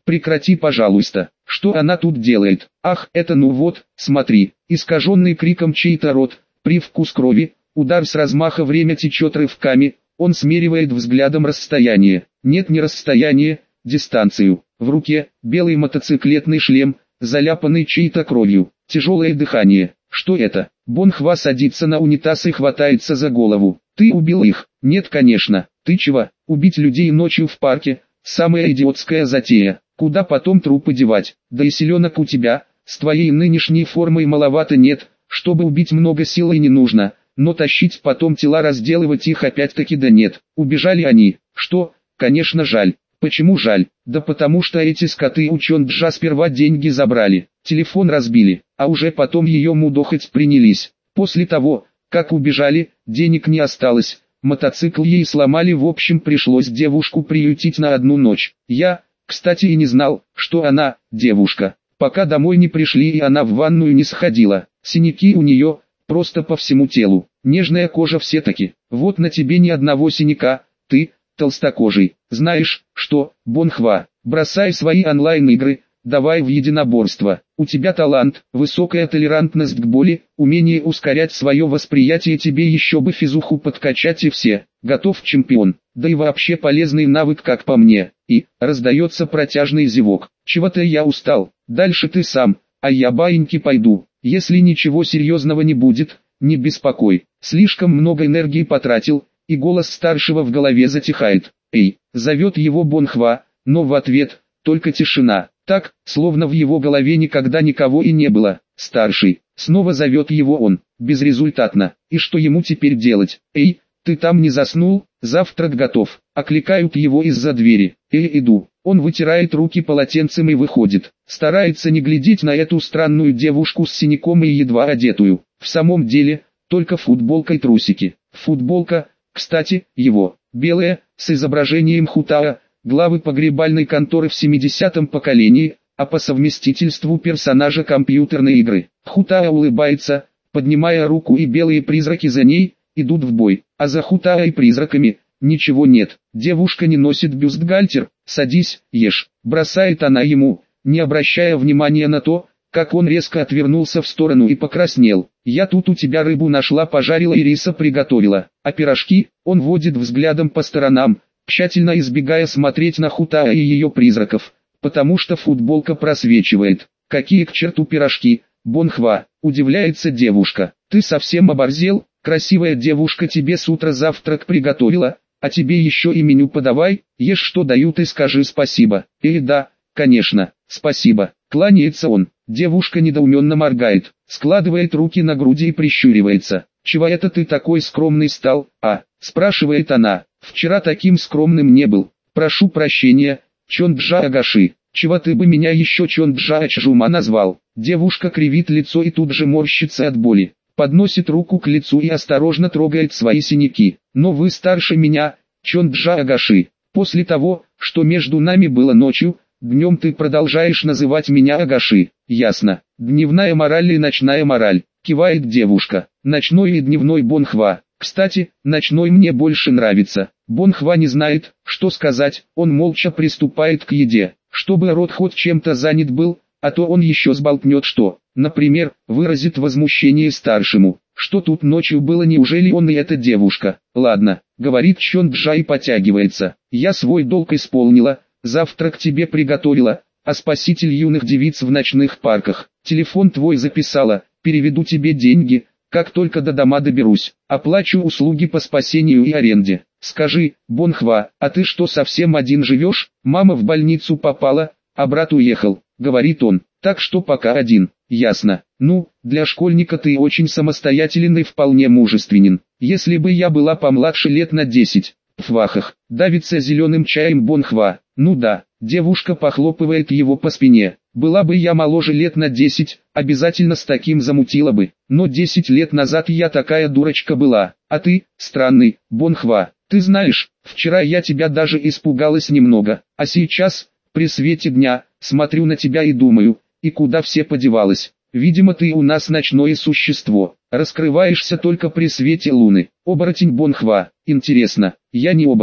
прекрати, пожалуйста. Что она тут делает? Ах, это ну вот, смотри, искаженный криком чей-то рот, привкус крови, удар с размаха, время течет рывками, он смеривает взглядом расстояние. Нет, не расстояние, дистанцию. В руке белый мотоциклетный шлем, заляпанный чьей-то кровью, тяжелое дыхание. Что это? Бонхва садится на унитаз и хватается за голову. Ты убил их? Нет, конечно. Ты чего? Убить людей ночью в парке? Самая идиотская затея. Куда потом трупы девать? Да и селенок у тебя, с твоей нынешней формой маловато. Нет, чтобы убить много сил и не нужно, но тащить потом тела, разделывать их опять-таки да нет. Убежали они. Что? Конечно жаль. Почему жаль? Да потому что эти скоты у Чонджа сперва деньги забрали, телефон разбили, а уже потом ее мудохать принялись. После того, как убежали, денег не осталось, мотоцикл ей сломали, в общем пришлось девушку приютить на одну ночь. Я, кстати, и не знал, что она, девушка, пока домой не пришли и она в ванную не сходила. Синяки у нее, просто по всему телу, нежная кожа все-таки, вот на тебе ни одного синяка, ты, толстокожий. Знаешь, что, Бонхва, бросай свои онлайн-игры, давай в единоборство. У тебя талант, высокая толерантность к боли, умение ускорять свое восприятие, тебе еще бы физуху подкачать и все. Готов, чемпион. Да и вообще полезный навык, как по мне. И, раздается протяжный зевок. Чего-то я устал, дальше ты сам, а я баиньки пойду. Если ничего серьезного не будет, не беспокой. Слишком много энергии потратил, и голос старшего в голове затихает. «Эй!» — зовет его Бонхва, но в ответ только тишина. Так, словно в его голове никогда никого и не было. Старший, снова зовет его он, безрезультатно. И что ему теперь делать? «Эй, ты там не заснул? Завтрак готов!» Окликают его из-за двери. «Эй, иду!» Он вытирает руки полотенцем и выходит. Старается не глядеть на эту странную девушку с синяком и едва одетую. В самом деле, только футболка и трусики. Футболка, кстати, его, белая, с изображением Хутаа, главы погребальной конторы в семидесятом поколении, а по совместительству персонажа компьютерной игры. Хутаа улыбается, поднимая руку, и белые призраки за ней идут в бой, а за Хутаа и призраками ничего нет. Девушка не носит бюстгальтер. «Садись, ешь», бросает она ему, не обращая внимания на то, как он резко отвернулся в сторону и покраснел. «Я тут у тебя рыбу нашла, пожарила и риса приготовила, а пирожки?» Он водит взглядом по сторонам, тщательно избегая смотреть на Хутаа и ее призраков, потому что футболка просвечивает. «Какие к черту пирожки, Бонхва?» — удивляется девушка. «Ты совсем оборзел? Красивая девушка тебе с утра завтрак приготовила, а тебе еще и меню подавай, ешь что дают и скажи спасибо». «Эй, да, конечно, спасибо», — кланяется он. Девушка недоуменно моргает, складывает руки на груди и прищуривается. «Чего это ты такой скромный стал, а?» — спрашивает она. «Вчера таким скромным не был. Прошу прощения, Чонджа Агаши. Чего ты бы меня еще Чонджа Ачжума назвал?» Девушка кривит лицо и тут же морщится от боли. Подносит руку к лицу и осторожно трогает свои синяки. «Но вы старше меня, Чонджа Агаши. После того, что между нами было ночью, днем ты продолжаешь называть меня Агаши». «Ясно. Дневная мораль и ночная мораль», — кивает девушка. «Ночной и дневной, Бонхва. Кстати, ночной мне больше нравится». Бонхва не знает, что сказать, он молча приступает к еде, чтобы рот хоть чем-то занят был, а то он еще сболтнет что. Например, выразит возмущение старшему. Что тут ночью было, неужели он и эта девушка? «Ладно», — говорит Чонджа и потягивается. «Я свой долг исполнила, завтрак тебе приготовила, а спаситель юных девиц в ночных парках. Телефон твой записала, переведу тебе деньги, как только до дома доберусь. Оплачу услуги по спасению и аренде. Скажи, Бонхва, а ты что, совсем один живешь? Мама в больницу попала, а брат уехал», — говорит он. «Так что пока один». «Ясно. Ну, для школьника ты очень самостоятелен и вполне мужественен. Если бы я была помладше лет на десять, в вахах, давится зеленым чаем Бонхва». «Ну да», — девушка похлопывает его по спине. «Была бы я моложе лет на десять, обязательно с таким замутила бы. Но десять лет назад я такая дурочка была. А ты, странный, Бонхва, ты знаешь, вчера я тебя даже испугалась немного, а сейчас, при свете дня, смотрю на тебя и думаю, и куда все подевалось? Видимо, ты у нас ночное существо, раскрываешься только при свете луны. Оборотень Бонхва. Интересно, я не оборотень,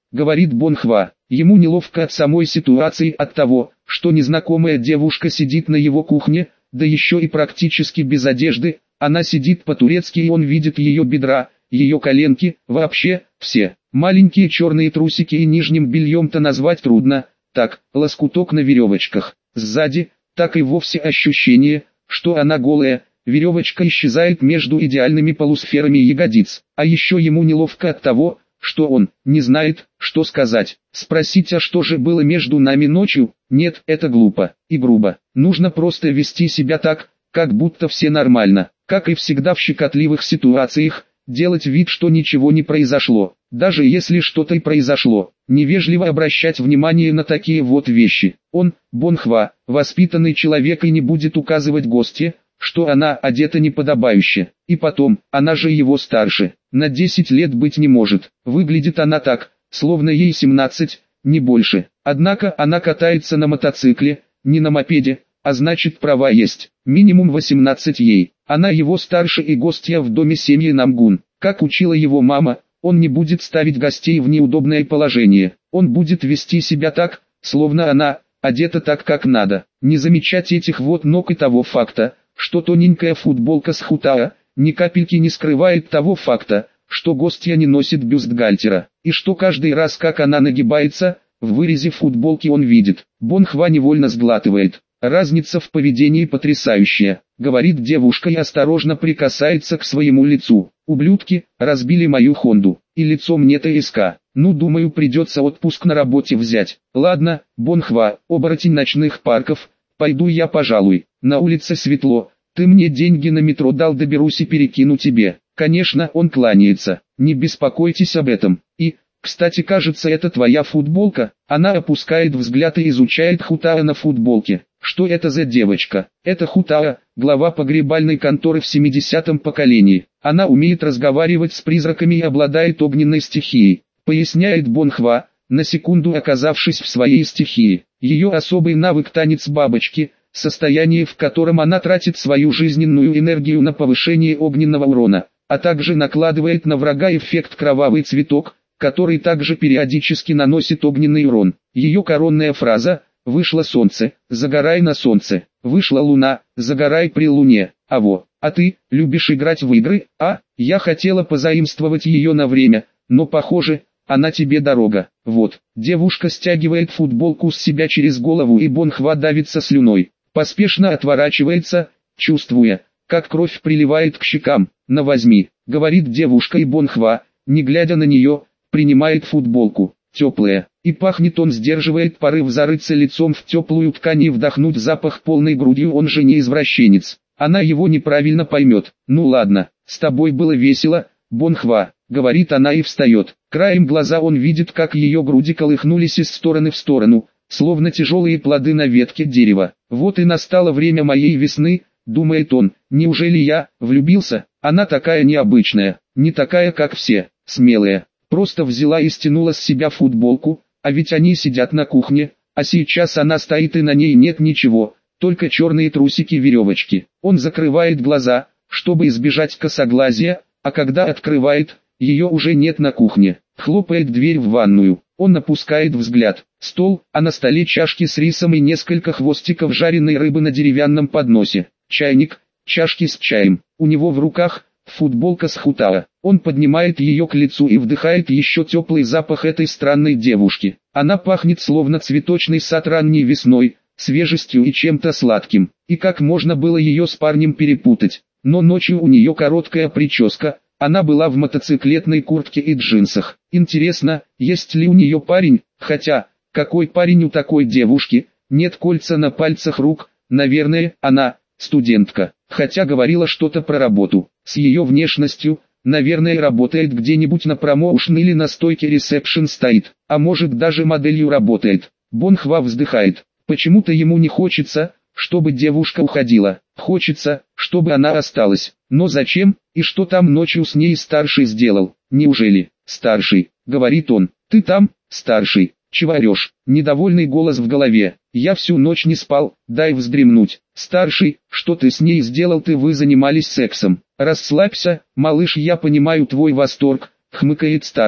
говорит Бонхва. Ему неловко от самой ситуации, от того, что незнакомая девушка сидит на его кухне, да еще и практически без одежды. Она сидит по-турецки, и он видит ее бедра, ее коленки, вообще, все. Маленькие черные трусики и нижним бельем-то назвать трудно. Так, лоскуток на веревочках. Сзади, так и вовсе ощущение, что она голая. Веревочка исчезает между идеальными полусферами ягодиц. А еще ему неловко от того, что он не знает, что сказать. Спросить, а что же было между нами ночью? Нет, это глупо и грубо. Нужно просто вести себя так, как будто все нормально. Как и всегда в щекотливых ситуациях, делать вид, что ничего не произошло. Даже если что-то и произошло, невежливо обращать внимание на такие вот вещи. Он, Бонхва, воспитанный человек, и не будет указывать гостье, что она одета неподобающе. И потом, она же его старше, на десять лет быть не может. Выглядит она так, словно ей семнадцать, не больше. Однако она катается на мотоцикле, не на мопеде, а значит права есть. Минимум восемнадцать ей. Она его старше, и гостья в доме семьи Намгун. Как учила его мама, он не будет ставить гостей в неудобное положение. Он будет вести себя так, словно она одета так, как надо. Не замечать этих вот ног и того факта, что тоненькая футболка с хутаа ни капельки не скрывает того факта, что гостья не носит бюстгальтера, и что каждый раз, как она нагибается, в вырезе футболки он видит. Бонхва невольно сглатывает. Разница в поведении потрясающая, говорит девушка и осторожно прикасается к своему лицу. Ублюдки, разбили мою Хонду, и лицо мне ТСК. Ну, думаю, придется отпуск на работе взять. Ладно, Бонхва, оборотень ночных парков, пойду я, пожалуй. На улице светло, ты мне деньги на метро дал, доберусь и перекину тебе. Конечно, он кланяется, не беспокойтесь об этом. И, кстати, кажется, это твоя футболка. Она опускает взгляд и изучает хутаа на футболке. Что это за девочка? Это хутаа, глава погребальной конторы в семидесятом поколении. Она умеет разговаривать с призраками и обладает огненной стихией, поясняет Бонхва, на секунду оказавшись в своей стихии. Ее особый навык танец бабочки, состояние, в котором она тратит свою жизненную энергию на повышение огненного урона, а также накладывает на врага эффект кровавый цветок, который также периодически наносит огненный урон. Ее коронная фраза: «Вышло солнце, загорай на солнце, вышла луна, загорай при луне». А во, а ты, любишь играть в игры? А, я хотела позаимствовать ее на время, но похоже, она тебе дорога. Вот, девушка стягивает футболку с себя через голову, и Бонхва давится слюной. Поспешно отворачивается, чувствуя, как кровь приливает к щекам. «На, возьми», — говорит девушка, и Бонхва, не глядя на нее, принимает футболку. Теплая, и пахнет, он сдерживает порыв зарыться лицом в теплую ткань и вдохнуть запах полной грудью. Он же не извращенец, она его неправильно поймет. «Ну ладно, с тобой было весело, Бонхва», — говорит она и встает. Краем глаза он видит, как ее груди колыхнулись из стороны в сторону, словно тяжелые плоды на ветке дерева. «Вот и настало время моей весны», — думает он. «Неужели я влюбился? Она такая необычная, не такая, как все, смелая. Просто взяла и стянула с себя футболку, а ведь они сидят на кухне, а сейчас она стоит, и на ней нет ничего, только черные трусики-веревочки». Он закрывает глаза, чтобы избежать косоглазия, а когда открывает, ее уже нет на кухне. Хлопает дверь в ванную, он опускает взгляд. Стол, а на столе чашки с рисом и несколько хвостиков жареной рыбы на деревянном подносе. Чайник, чашки с чаем, у него в руках футболка с хутаа. Он поднимает ее к лицу и вдыхает еще теплый запах этой странной девушки. Она пахнет словно цветочный сад ранней весной, свежестью и чем-то сладким. И как можно было ее с парнем перепутать? Но ночью у нее короткая прическа, она была в мотоциклетной куртке и джинсах. Интересно, есть ли у нее парень? Хотя, какой парень у такой девушки? Нет кольца на пальцах рук, наверное, она студентка. Хотя говорила что-то про работу. С ее внешностью, наверное, работает где-нибудь на промоушен или на стойке ресепшн стоит, а может даже моделью работает. Бонхва вздыхает. Почему-то ему не хочется, чтобы девушка уходила. Хочется, чтобы она осталась. Но зачем, и что там ночью с ней старший сделал? Неужели, старший, говорит он, ты там, старший, чего орешь? Недовольный голос в голове. Я всю ночь не спал, дай вздремнуть. Старший, что ты с ней сделал? Ты вы занимались сексом. Расслабься, малыш, я понимаю твой восторг, хмыкает старший.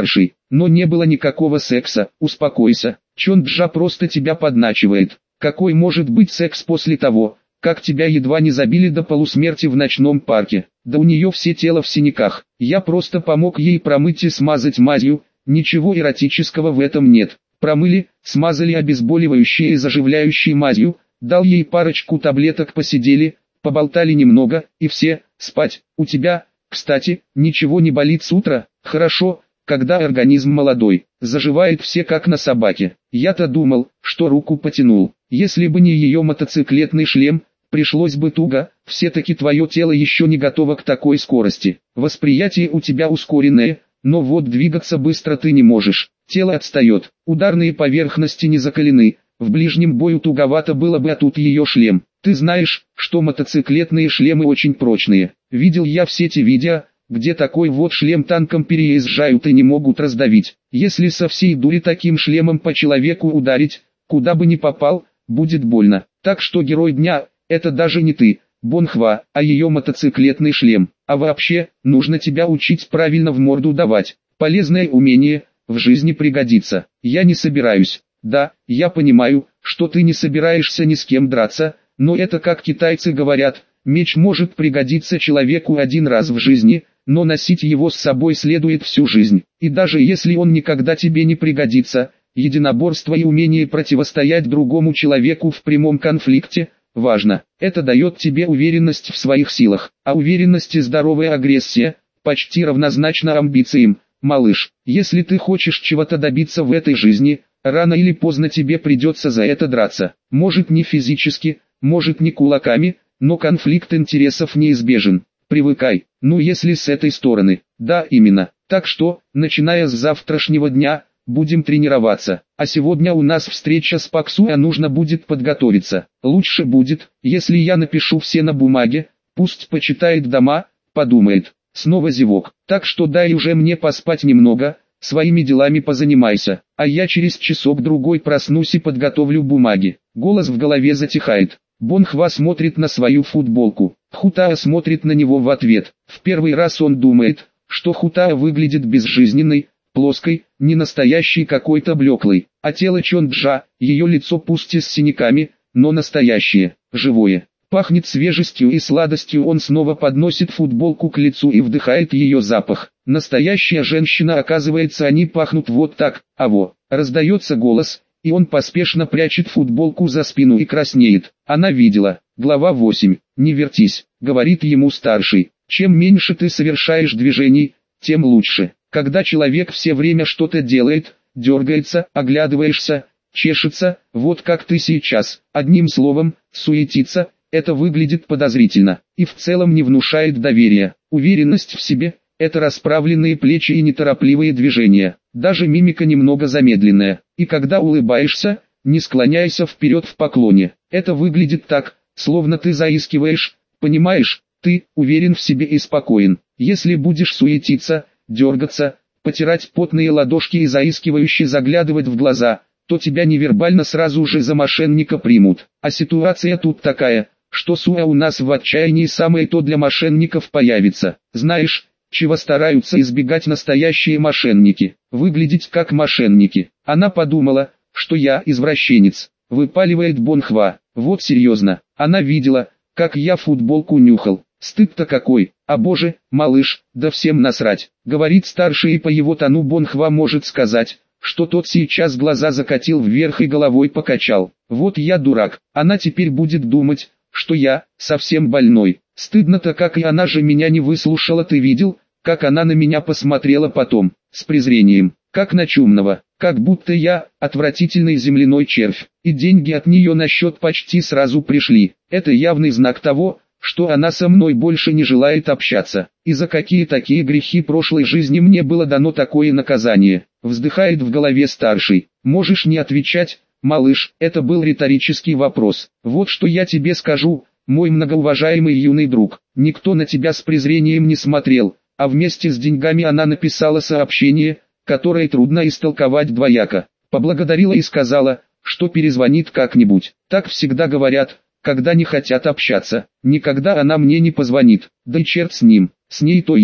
но не было никакого секса, успокойся, Чонджа просто тебя подначивает. Какой может быть секс после того, как тебя едва не забили до полусмерти в ночном парке? Да у нее все тело в синяках, я просто помог ей промыть и смазать мазью, ничего эротического в этом нет. Промыли, смазали обезболивающей и заживляющей мазью, дал ей парочку таблеток, посидели, поболтали немного, и все, спать. У тебя, кстати, ничего не болит с утра? Хорошо, когда организм молодой, заживает все как на собаке. Я-то думал, что руку потянул, если бы не ее мотоциклетный шлем, пришлось бы туго, все-таки твое тело еще не готово к такой скорости. Восприятие у тебя ускоренное, но вот двигаться быстро ты не можешь, тело отстает, ударные поверхности не закалены, в ближнем бою туговато было бы, а тут ее шлем. Ты знаешь, что мотоциклетные шлемы очень прочные, видел я все эти видео, где такой вот шлем танком переезжают и не могут раздавить. Если со всей дури таким шлемом по человеку ударить, куда бы ни попал, будет больно. Так что герой дня, это даже не ты, Бонхва, а ее мотоциклетный шлем. А вообще, нужно тебя учить правильно в морду давать. Полезное умение, в жизни пригодится. Я не собираюсь. Да, я понимаю, что ты не собираешься ни с кем драться, но это, как китайцы говорят, меч может пригодиться человеку один раз в жизни, но носить его с собой следует всю жизнь. И даже если он никогда тебе не пригодится, единоборство и умение противостоять другому человеку в прямом конфликте – важно. Это дает тебе уверенность в своих силах, а уверенность и здоровая агрессия – почти равнозначно амбициям. Малыш, если ты хочешь чего-то добиться в этой жизни, рано или поздно тебе придется за это драться. Может не физически, может не кулаками, но конфликт интересов неизбежен. Привыкай, ну если с этой стороны, да именно. Так что, начиная с завтрашнего дня, будем тренироваться. А сегодня у нас встреча с Паксу, а нужно будет подготовиться. Лучше будет, если я напишу все на бумаге, пусть почитает дома, подумает. Снова зевок. Так что дай уже мне поспать немного, своими делами позанимайся, а я через часок-другой проснусь и подготовлю бумаги. Голос в голове затихает. Бонхва смотрит на свою футболку. Хутаа смотрит на него в ответ. В первый раз он думает, что Хутаа выглядит безжизненной, плоской, не настоящей, какой-то блеклой. А тело Чонджа, ее лицо пусть и с синяками, но настоящее, живое. Пахнет свежестью и сладостью, он снова подносит футболку к лицу и вдыхает ее запах. Настоящая женщина, оказывается, они пахнут вот так, а во. Раздается голос, и он поспешно прячет футболку за спину и краснеет. Она видела. Глава восемь. «Не вертись», — говорит ему старший. «Чем меньше ты совершаешь движений, тем лучше. Когда человек все время что-то делает, дергается, оглядываешься, чешется, вот как ты сейчас, одним словом, суетится, это выглядит подозрительно, и в целом не внушает доверия. Уверенность в себе – это расправленные плечи и неторопливые движения, даже мимика немного замедленная. И когда улыбаешься, не склоняйся вперед в поклоне. Это выглядит так, словно ты заискиваешь, понимаешь, ты уверен в себе и спокоен. Если будешь суетиться, дергаться, потирать потные ладошки и заискивающе заглядывать в глаза, то тебя невербально сразу же за мошенника примут. А ситуация тут такая, что Суа у нас в отчаянии самое то для мошенников появится. Знаешь, чего стараются избегать настоящие мошенники? Выглядеть как мошенники. Она подумала, что я извращенец. Выпаливает Бонхва. Вот серьезно. Она видела, как я футболку нюхал. Стыд-то какой. А боже, малыш, да всем насрать. Говорит старший, и по его тону Бонхва может сказать, что тот сейчас глаза закатил вверх и головой покачал. Вот я дурак. Она теперь будет думать, что я совсем больной. Стыдно-то как, и она же меня не выслушала. Ты видел, как она на меня посмотрела потом, с презрением, как на чумного, как будто я отвратительный земляной червь. И деньги от нее на счет почти сразу пришли. Это явный знак того, что она со мной больше не желает общаться. И за какие такие грехи прошлой жизни мне было дано такое наказание? Вздыхает в голове старший. Можешь не отвечать, малыш, это был риторический вопрос. Вот что я тебе скажу, мой многоуважаемый юный друг. Никто на тебя с презрением не смотрел, а вместе с деньгами она написала сообщение, которое трудно истолковать двояко. Поблагодарила и сказала, что перезвонит как-нибудь. Так всегда говорят, когда не хотят общаться. Никогда она мне не позвонит. Да и черт с ним, с ней то есть.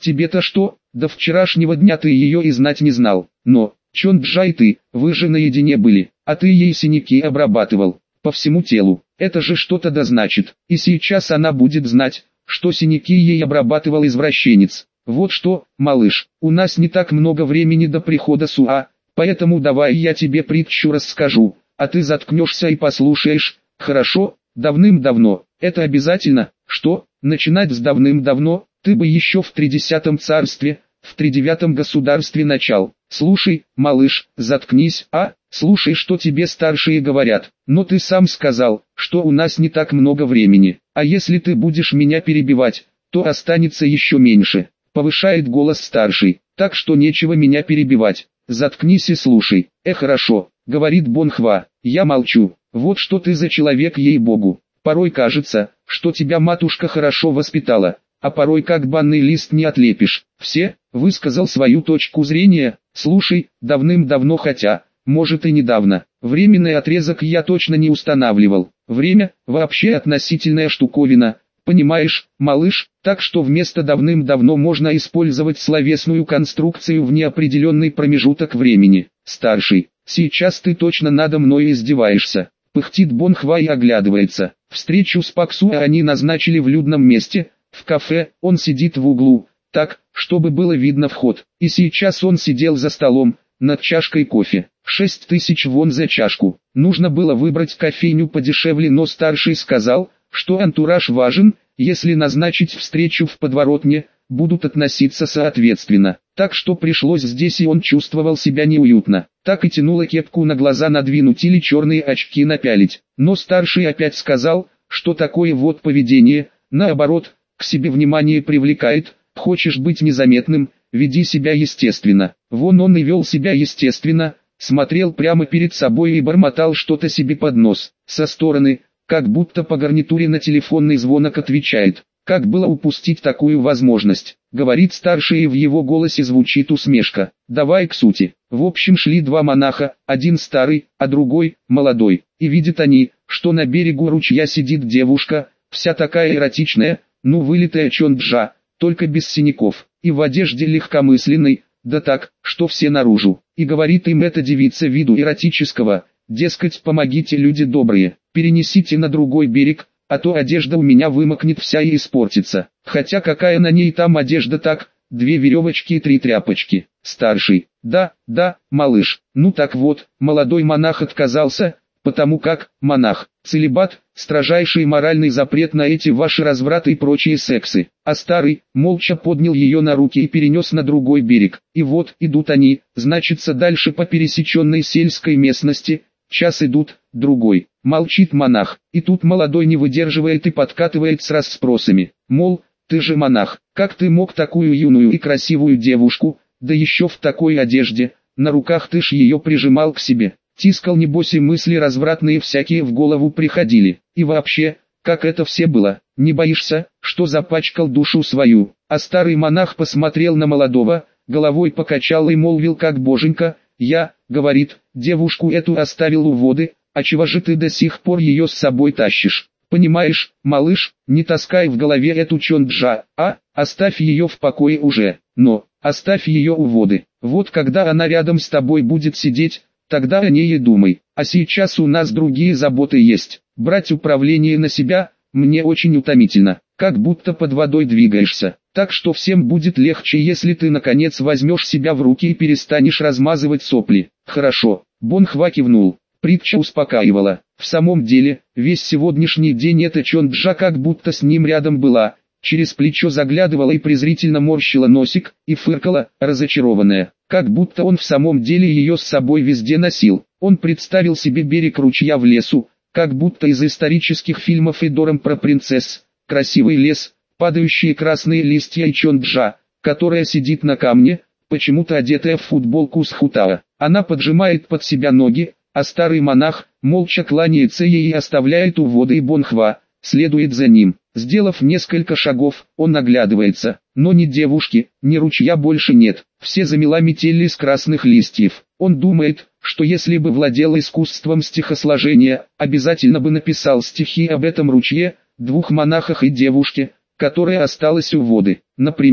тебе-то что, до вчерашнего дня ты ее и знать не знал, но, Чонджа и ты, вы же наедине были, а ты ей синяки обрабатывал, по всему телу, это же что-то да значит, и сейчас она будет знать, что синяки ей обрабатывал извращенец. Вот что, малыш, у нас не так много времени до прихода Суа, поэтому давай я тебе притчу расскажу, а ты заткнешься и послушаешь, хорошо? Давным-давно, это обязательно, что, начинать с давным-давно, ты бы еще в тридесятом царстве, в тридевятом государстве начал. Слушай, малыш, заткнись, а, слушай, что тебе старшие говорят, но ты сам сказал, что у нас не так много времени, а если ты будешь меня перебивать, то останется еще меньше, повышает голос старший, так что нечего меня перебивать, заткнись и слушай, э хорошо, говорит Бонхва, я молчу, вот что ты за человек, ей-богу, порой кажется, что тебя матушка хорошо воспитала, а порой как банный лист не отлепишь. Все, высказал свою точку зрения, слушай, давным-давно, хотя, может и недавно, временный отрезок я точно не устанавливал, время, вообще относительная штуковина, понимаешь, малыш, так что вместо давным-давно можно использовать словесную конструкцию в неопределенный промежуток времени. Старший, сейчас ты точно надо мной издеваешься. Пыхтит Бонхва и оглядывается. Встречу с Паксуа они назначили в людном месте, в кафе, он сидит в углу, так, чтобы было видно вход. И сейчас он сидел за столом, над чашкой кофе. Шесть тысяч вон за чашку. Нужно было выбрать кофейню подешевле, но старший сказал, что антураж важен, если назначить встречу в подворотне, будут относиться соответственно. Так что пришлось здесь, и он чувствовал себя неуютно. Так и тянуло кепку на глаза надвинуть или черные очки напялить. Но старший опять сказал, что такое вот поведение, наоборот, к себе внимание привлекает. Хочешь быть незаметным, веди себя естественно. Вон он и вел себя естественно, смотрел прямо перед собой и бормотал что-то себе под нос. Со стороны, как будто по гарнитуре на телефонный звонок отвечает. Как было упустить такую возможность? Говорит старший, и в его голосе звучит усмешка. Давай к сути. В общем, шли два монаха, один старый, а другой, молодой. И видят они, что на берегу ручья сидит девушка, вся такая эротичная, ну вылитая Чонджа, только без синяков, и в одежде легкомысленной, да так, что все наружу. И говорит им эта девица виду эротического, дескать, помогите, люди добрые, перенесите на другой берег, а то одежда у меня вымокнет вся и испортится. Хотя какая на ней там одежда, так, две веревочки и три тряпочки. Старший, да, да, малыш, ну так вот, молодой монах отказался, потому как, монах, целибат, строжайший моральный запрет на эти ваши развраты и прочие сексы. А старый, молча поднял ее на руки и перенес на другой берег. И вот, идут они, значится дальше по пересеченной сельской местности, час идут, другой. Молчит монах, и тут молодой не выдерживает и подкатывает с расспросами. Мол, ты же монах, как ты мог такую юную и красивую девушку, да еще в такой одежде, на руках ты ж ее прижимал к себе. Тискал небось, и мысли развратные всякие в голову приходили. И вообще, как это все было, не боишься, что запачкал душу свою? А старый монах посмотрел на молодого, головой покачал и молвил как боженька, я, говорит, девушку эту оставил у воды, а чего же ты до сих пор ее с собой тащишь? Понимаешь, малыш, не таскай в голове эту Чонджа, а, оставь ее в покое уже, но, оставь ее у воды, вот когда она рядом с тобой будет сидеть, тогда о ней и думай, а сейчас у нас другие заботы есть, брать управление на себя, мне очень утомительно, как будто под водой двигаешься, так что всем будет легче, если ты наконец возьмешь себя в руки и перестанешь размазывать сопли. Хорошо, Бонхва кивнул. Притча успокаивала. В самом деле, весь сегодняшний день эта Чонджа как будто с ним рядом была, через плечо заглядывала и презрительно морщила носик, и фыркала, разочарованная, как будто он в самом деле ее с собой везде носил. Он представил себе берег ручья в лесу, как будто из исторических фильмов и дорам про принцесс, красивый лес, падающие красные листья и Чонджа, которая сидит на камне, почему-то одетая в футболку с хутаа. Она поджимает под себя ноги, а старый монах, молча кланяется ей и оставляет у воды, и Бонхва следует за ним. Сделав несколько шагов, он оглядывается, но ни девушки, ни ручья больше нет, все замела метель из красных листьев. Он думает, что если бы владел искусством стихосложения, обязательно бы написал стихи об этом ручье, двух монахах и девушке, которая осталась у воды. Например,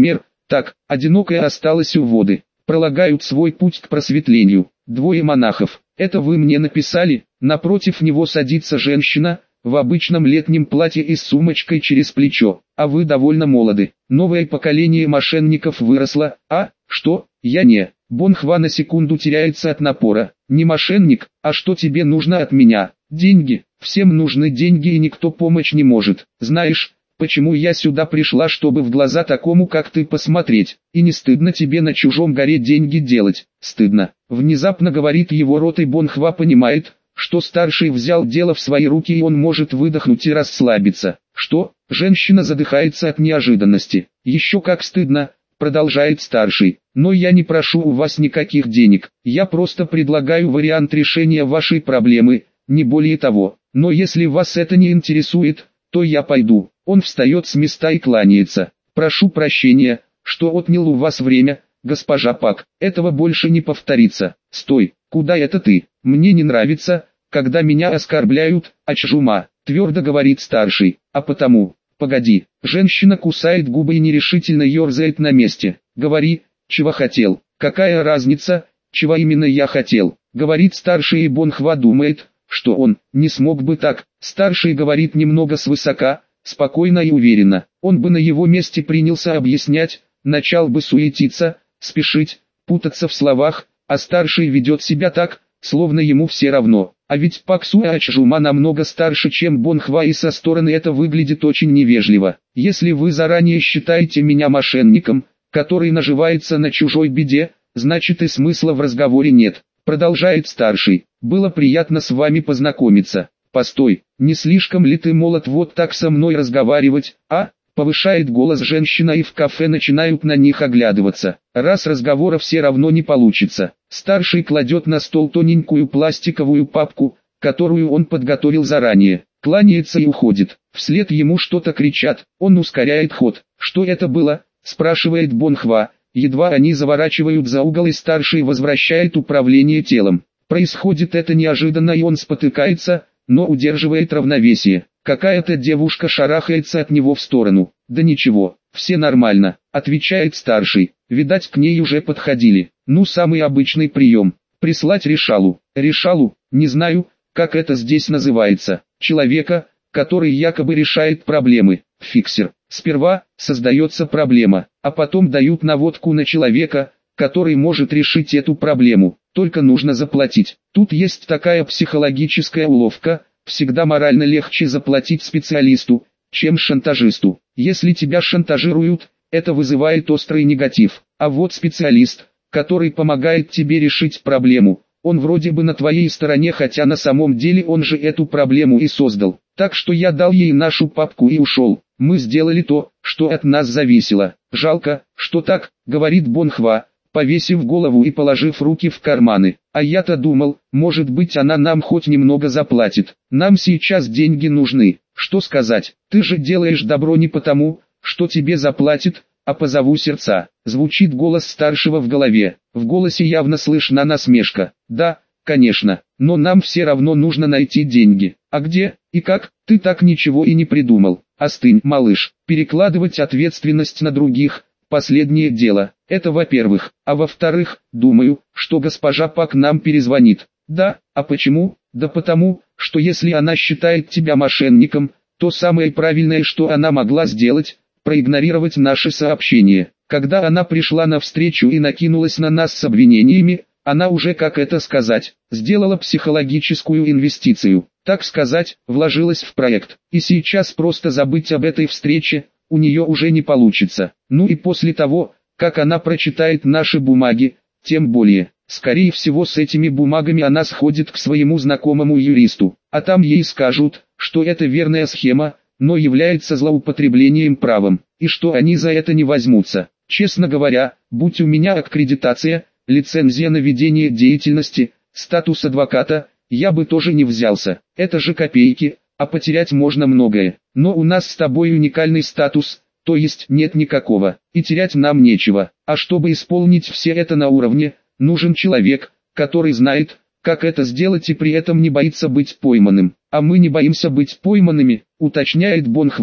Так, одинокая осталась у воды, пролагают свой путь к просветлению. Двое монахов. Это вы мне написали? Напротив него садится женщина, в обычном летнем платье и с сумочкой через плечо. А вы довольно молоды. Новое поколение мошенников выросло. А, что? Я не. Бонхва на секунду теряется от напора. Не мошенник, а что тебе нужно от меня? Деньги. Всем нужны деньги и никто помочь не может. Знаешь, почему я сюда пришла, чтобы в глаза такому как ты посмотреть? И не стыдно тебе на чужом горе деньги делать? Стыдно. Внезапно говорит его рот, и Бонхва понимает, что старший взял дело в свои руки и он может выдохнуть и расслабиться. Что? Женщина задыхается от неожиданности. Еще как стыдно, продолжает старший. Но я не прошу у вас никаких денег. Я просто предлагаю вариант решения вашей проблемы, не более того. Но если вас это не интересует, то я пойду. Он встает с места и кланяется. Прошу прощения, что отнял у вас время, госпожа Пак. Этого больше не повторится. Стой, куда это ты? Мне не нравится, когда меня оскорбляют, Ачжума, твердо говорит старший. А потому, погоди. Женщина кусает губы и нерешительно ерзает на месте. Говори, чего хотел. Какая разница, чего именно я хотел? Говорит старший, и Бонхва думает, что он не смог бы так. Старший говорит немного свысока, спокойно и уверенно. Он бы на его месте принялся объяснять, начал бы суетиться, спешить, путаться в словах, а старший ведет себя так, словно ему все равно. А ведь Пак Суэ Ачжума намного старше, чем Бонхва, и со стороны это выглядит очень невежливо. Если вы заранее считаете меня мошенником, который наживается на чужой беде, значит и смысла в разговоре нет. Продолжает старший. Было приятно с вами познакомиться. Постой, не слишком ли ты молод вот так со мной разговаривать, а? Повышает голос женщина, и в кафе начинают на них оглядываться. Раз разговора все равно не получится. Старший кладет на стол тоненькую пластиковую папку, которую он подготовил заранее. Кланяется и уходит. Вслед ему что-то кричат. Он ускоряет ход. Что это было? Спрашивает Бонхва. Едва они заворачивают за угол, и старший возвращает управление телом. Происходит это неожиданно, и он спотыкается, но удерживает равновесие. Какая-то девушка шарахается от него в сторону. Да ничего, все нормально, отвечает старший. Видать, к ней уже подходили. Ну, самый обычный прием. Прислать решалу. Решалу, не знаю, как это здесь называется. Человека, который якобы решает проблемы. Фиксер. Сперва создается проблема, а потом дают наводку на человека, который может решить эту проблему. Только нужно заплатить. Тут есть такая психологическая уловка. Всегда морально легче заплатить специалисту, чем шантажисту. Если тебя шантажируют, это вызывает острый негатив. А вот специалист, который помогает тебе решить проблему, он вроде бы на твоей стороне, хотя на самом деле он же эту проблему и создал. Так что я дал ей нашу папку и ушел. Мы сделали то, что от нас зависело. Жалко, что так, говорит Бонхва, повесив голову и положив руки в карманы. А я-то думал, может быть, она нам хоть немного заплатит. Нам сейчас деньги нужны. Что сказать? Ты же делаешь добро не потому, что тебе заплатят, а позову сердца. Звучит голос старшего в голове. В голосе явно слышна насмешка. Да, конечно, но нам все равно нужно найти деньги. А где и как? Ты так ничего и не придумал. Остынь, малыш. Перекладывать ответственность на других – последнее дело. Это во-первых. А во-вторых, думаю, что госпожа Пак нам перезвонит. Да, а почему? Да потому, что если она считает тебя мошенником, то самое правильное, что она могла сделать – проигнорировать наши сообщения. Когда она пришла навстречу и накинулась на нас с обвинениями, она уже, как это сказать, сделала психологическую инвестицию. Так сказать, вложилась в проект. И сейчас просто забыть об этой встрече у нее уже не получится. Ну и после того, как она прочитает наши бумаги, тем более. Скорее всего, с этими бумагами она сходит к своему знакомому юристу, а там ей скажут, что это верная схема, но является злоупотреблением правом, и что они за это не возьмутся. Честно говоря, будь у меня аккредитация, лицензия на ведение деятельности, статус адвоката, я бы тоже не взялся. Это же копейки, а потерять можно многое. Но у нас с тобой уникальный статус, то есть нет никакого, и терять нам нечего. А чтобы исполнить все это на уровне, нужен человек, который знает, как это сделать и при этом не боится быть пойманным. А мы не боимся быть пойманными, уточняет Бонхва.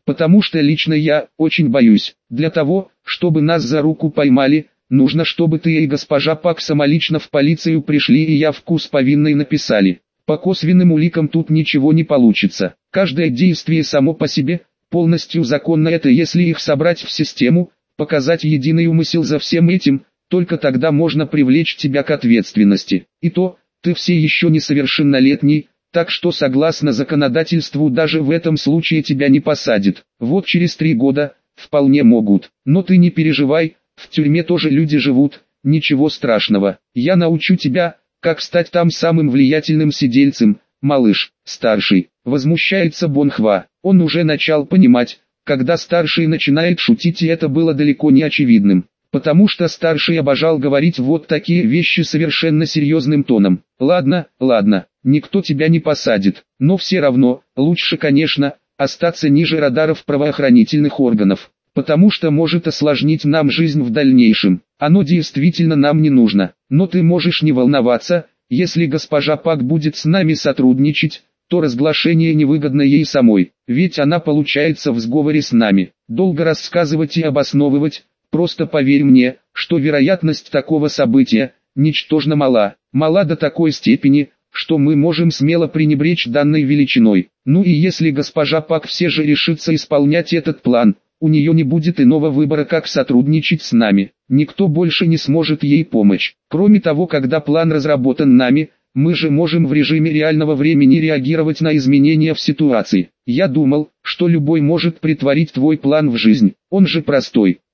Потому что лично я очень боюсь. Для того, чтобы нас за руку поймали, нужно, чтобы ты и госпожа Пак самолично в полицию пришли и явку с повинной написали. По косвенным уликам тут ничего не получится. Каждое действие само по себе полностью законно, это если их собрать в систему, показать единый умысел за всем этим, только тогда можно привлечь тебя к ответственности. И то, ты все еще несовершеннолетний, так что согласно законодательству даже в этом случае тебя не посадят. Вот через три года, вполне могут. Но ты не переживай, в тюрьме тоже люди живут, ничего страшного. Я научу тебя, как стать там самым влиятельным сидельцем, малыш. Старший, возмущается Бонхва. Он уже начал понимать, когда старший начинает шутить, и это было далеко не очевидным. Потому что старший обожал говорить вот такие вещи совершенно серьезным тоном. Ладно, ладно, никто тебя не посадит, но все равно, лучше, конечно, остаться ниже радаров правоохранительных органов. Потому что может осложнить нам жизнь в дальнейшем. Оно действительно нам не нужно. Но ты можешь не волноваться, если госпожа Пак будет с нами сотрудничать, то разглашение невыгодно ей самой, ведь она получается в сговоре с нами. Долго рассказывать и обосновывать, просто поверь мне, что вероятность такого события ничтожно мала. Мала до такой степени, что мы можем смело пренебречь данной величиной. Ну и если госпожа Пак все же решится исполнять этот план, у нее не будет иного выбора, как сотрудничать с нами. Никто больше не сможет ей помочь. Кроме того, когда план разработан нами, мы же можем в режиме реального времени реагировать на изменения в ситуации. Я думал, что любой может претворить твой план в жизнь. Он же простой.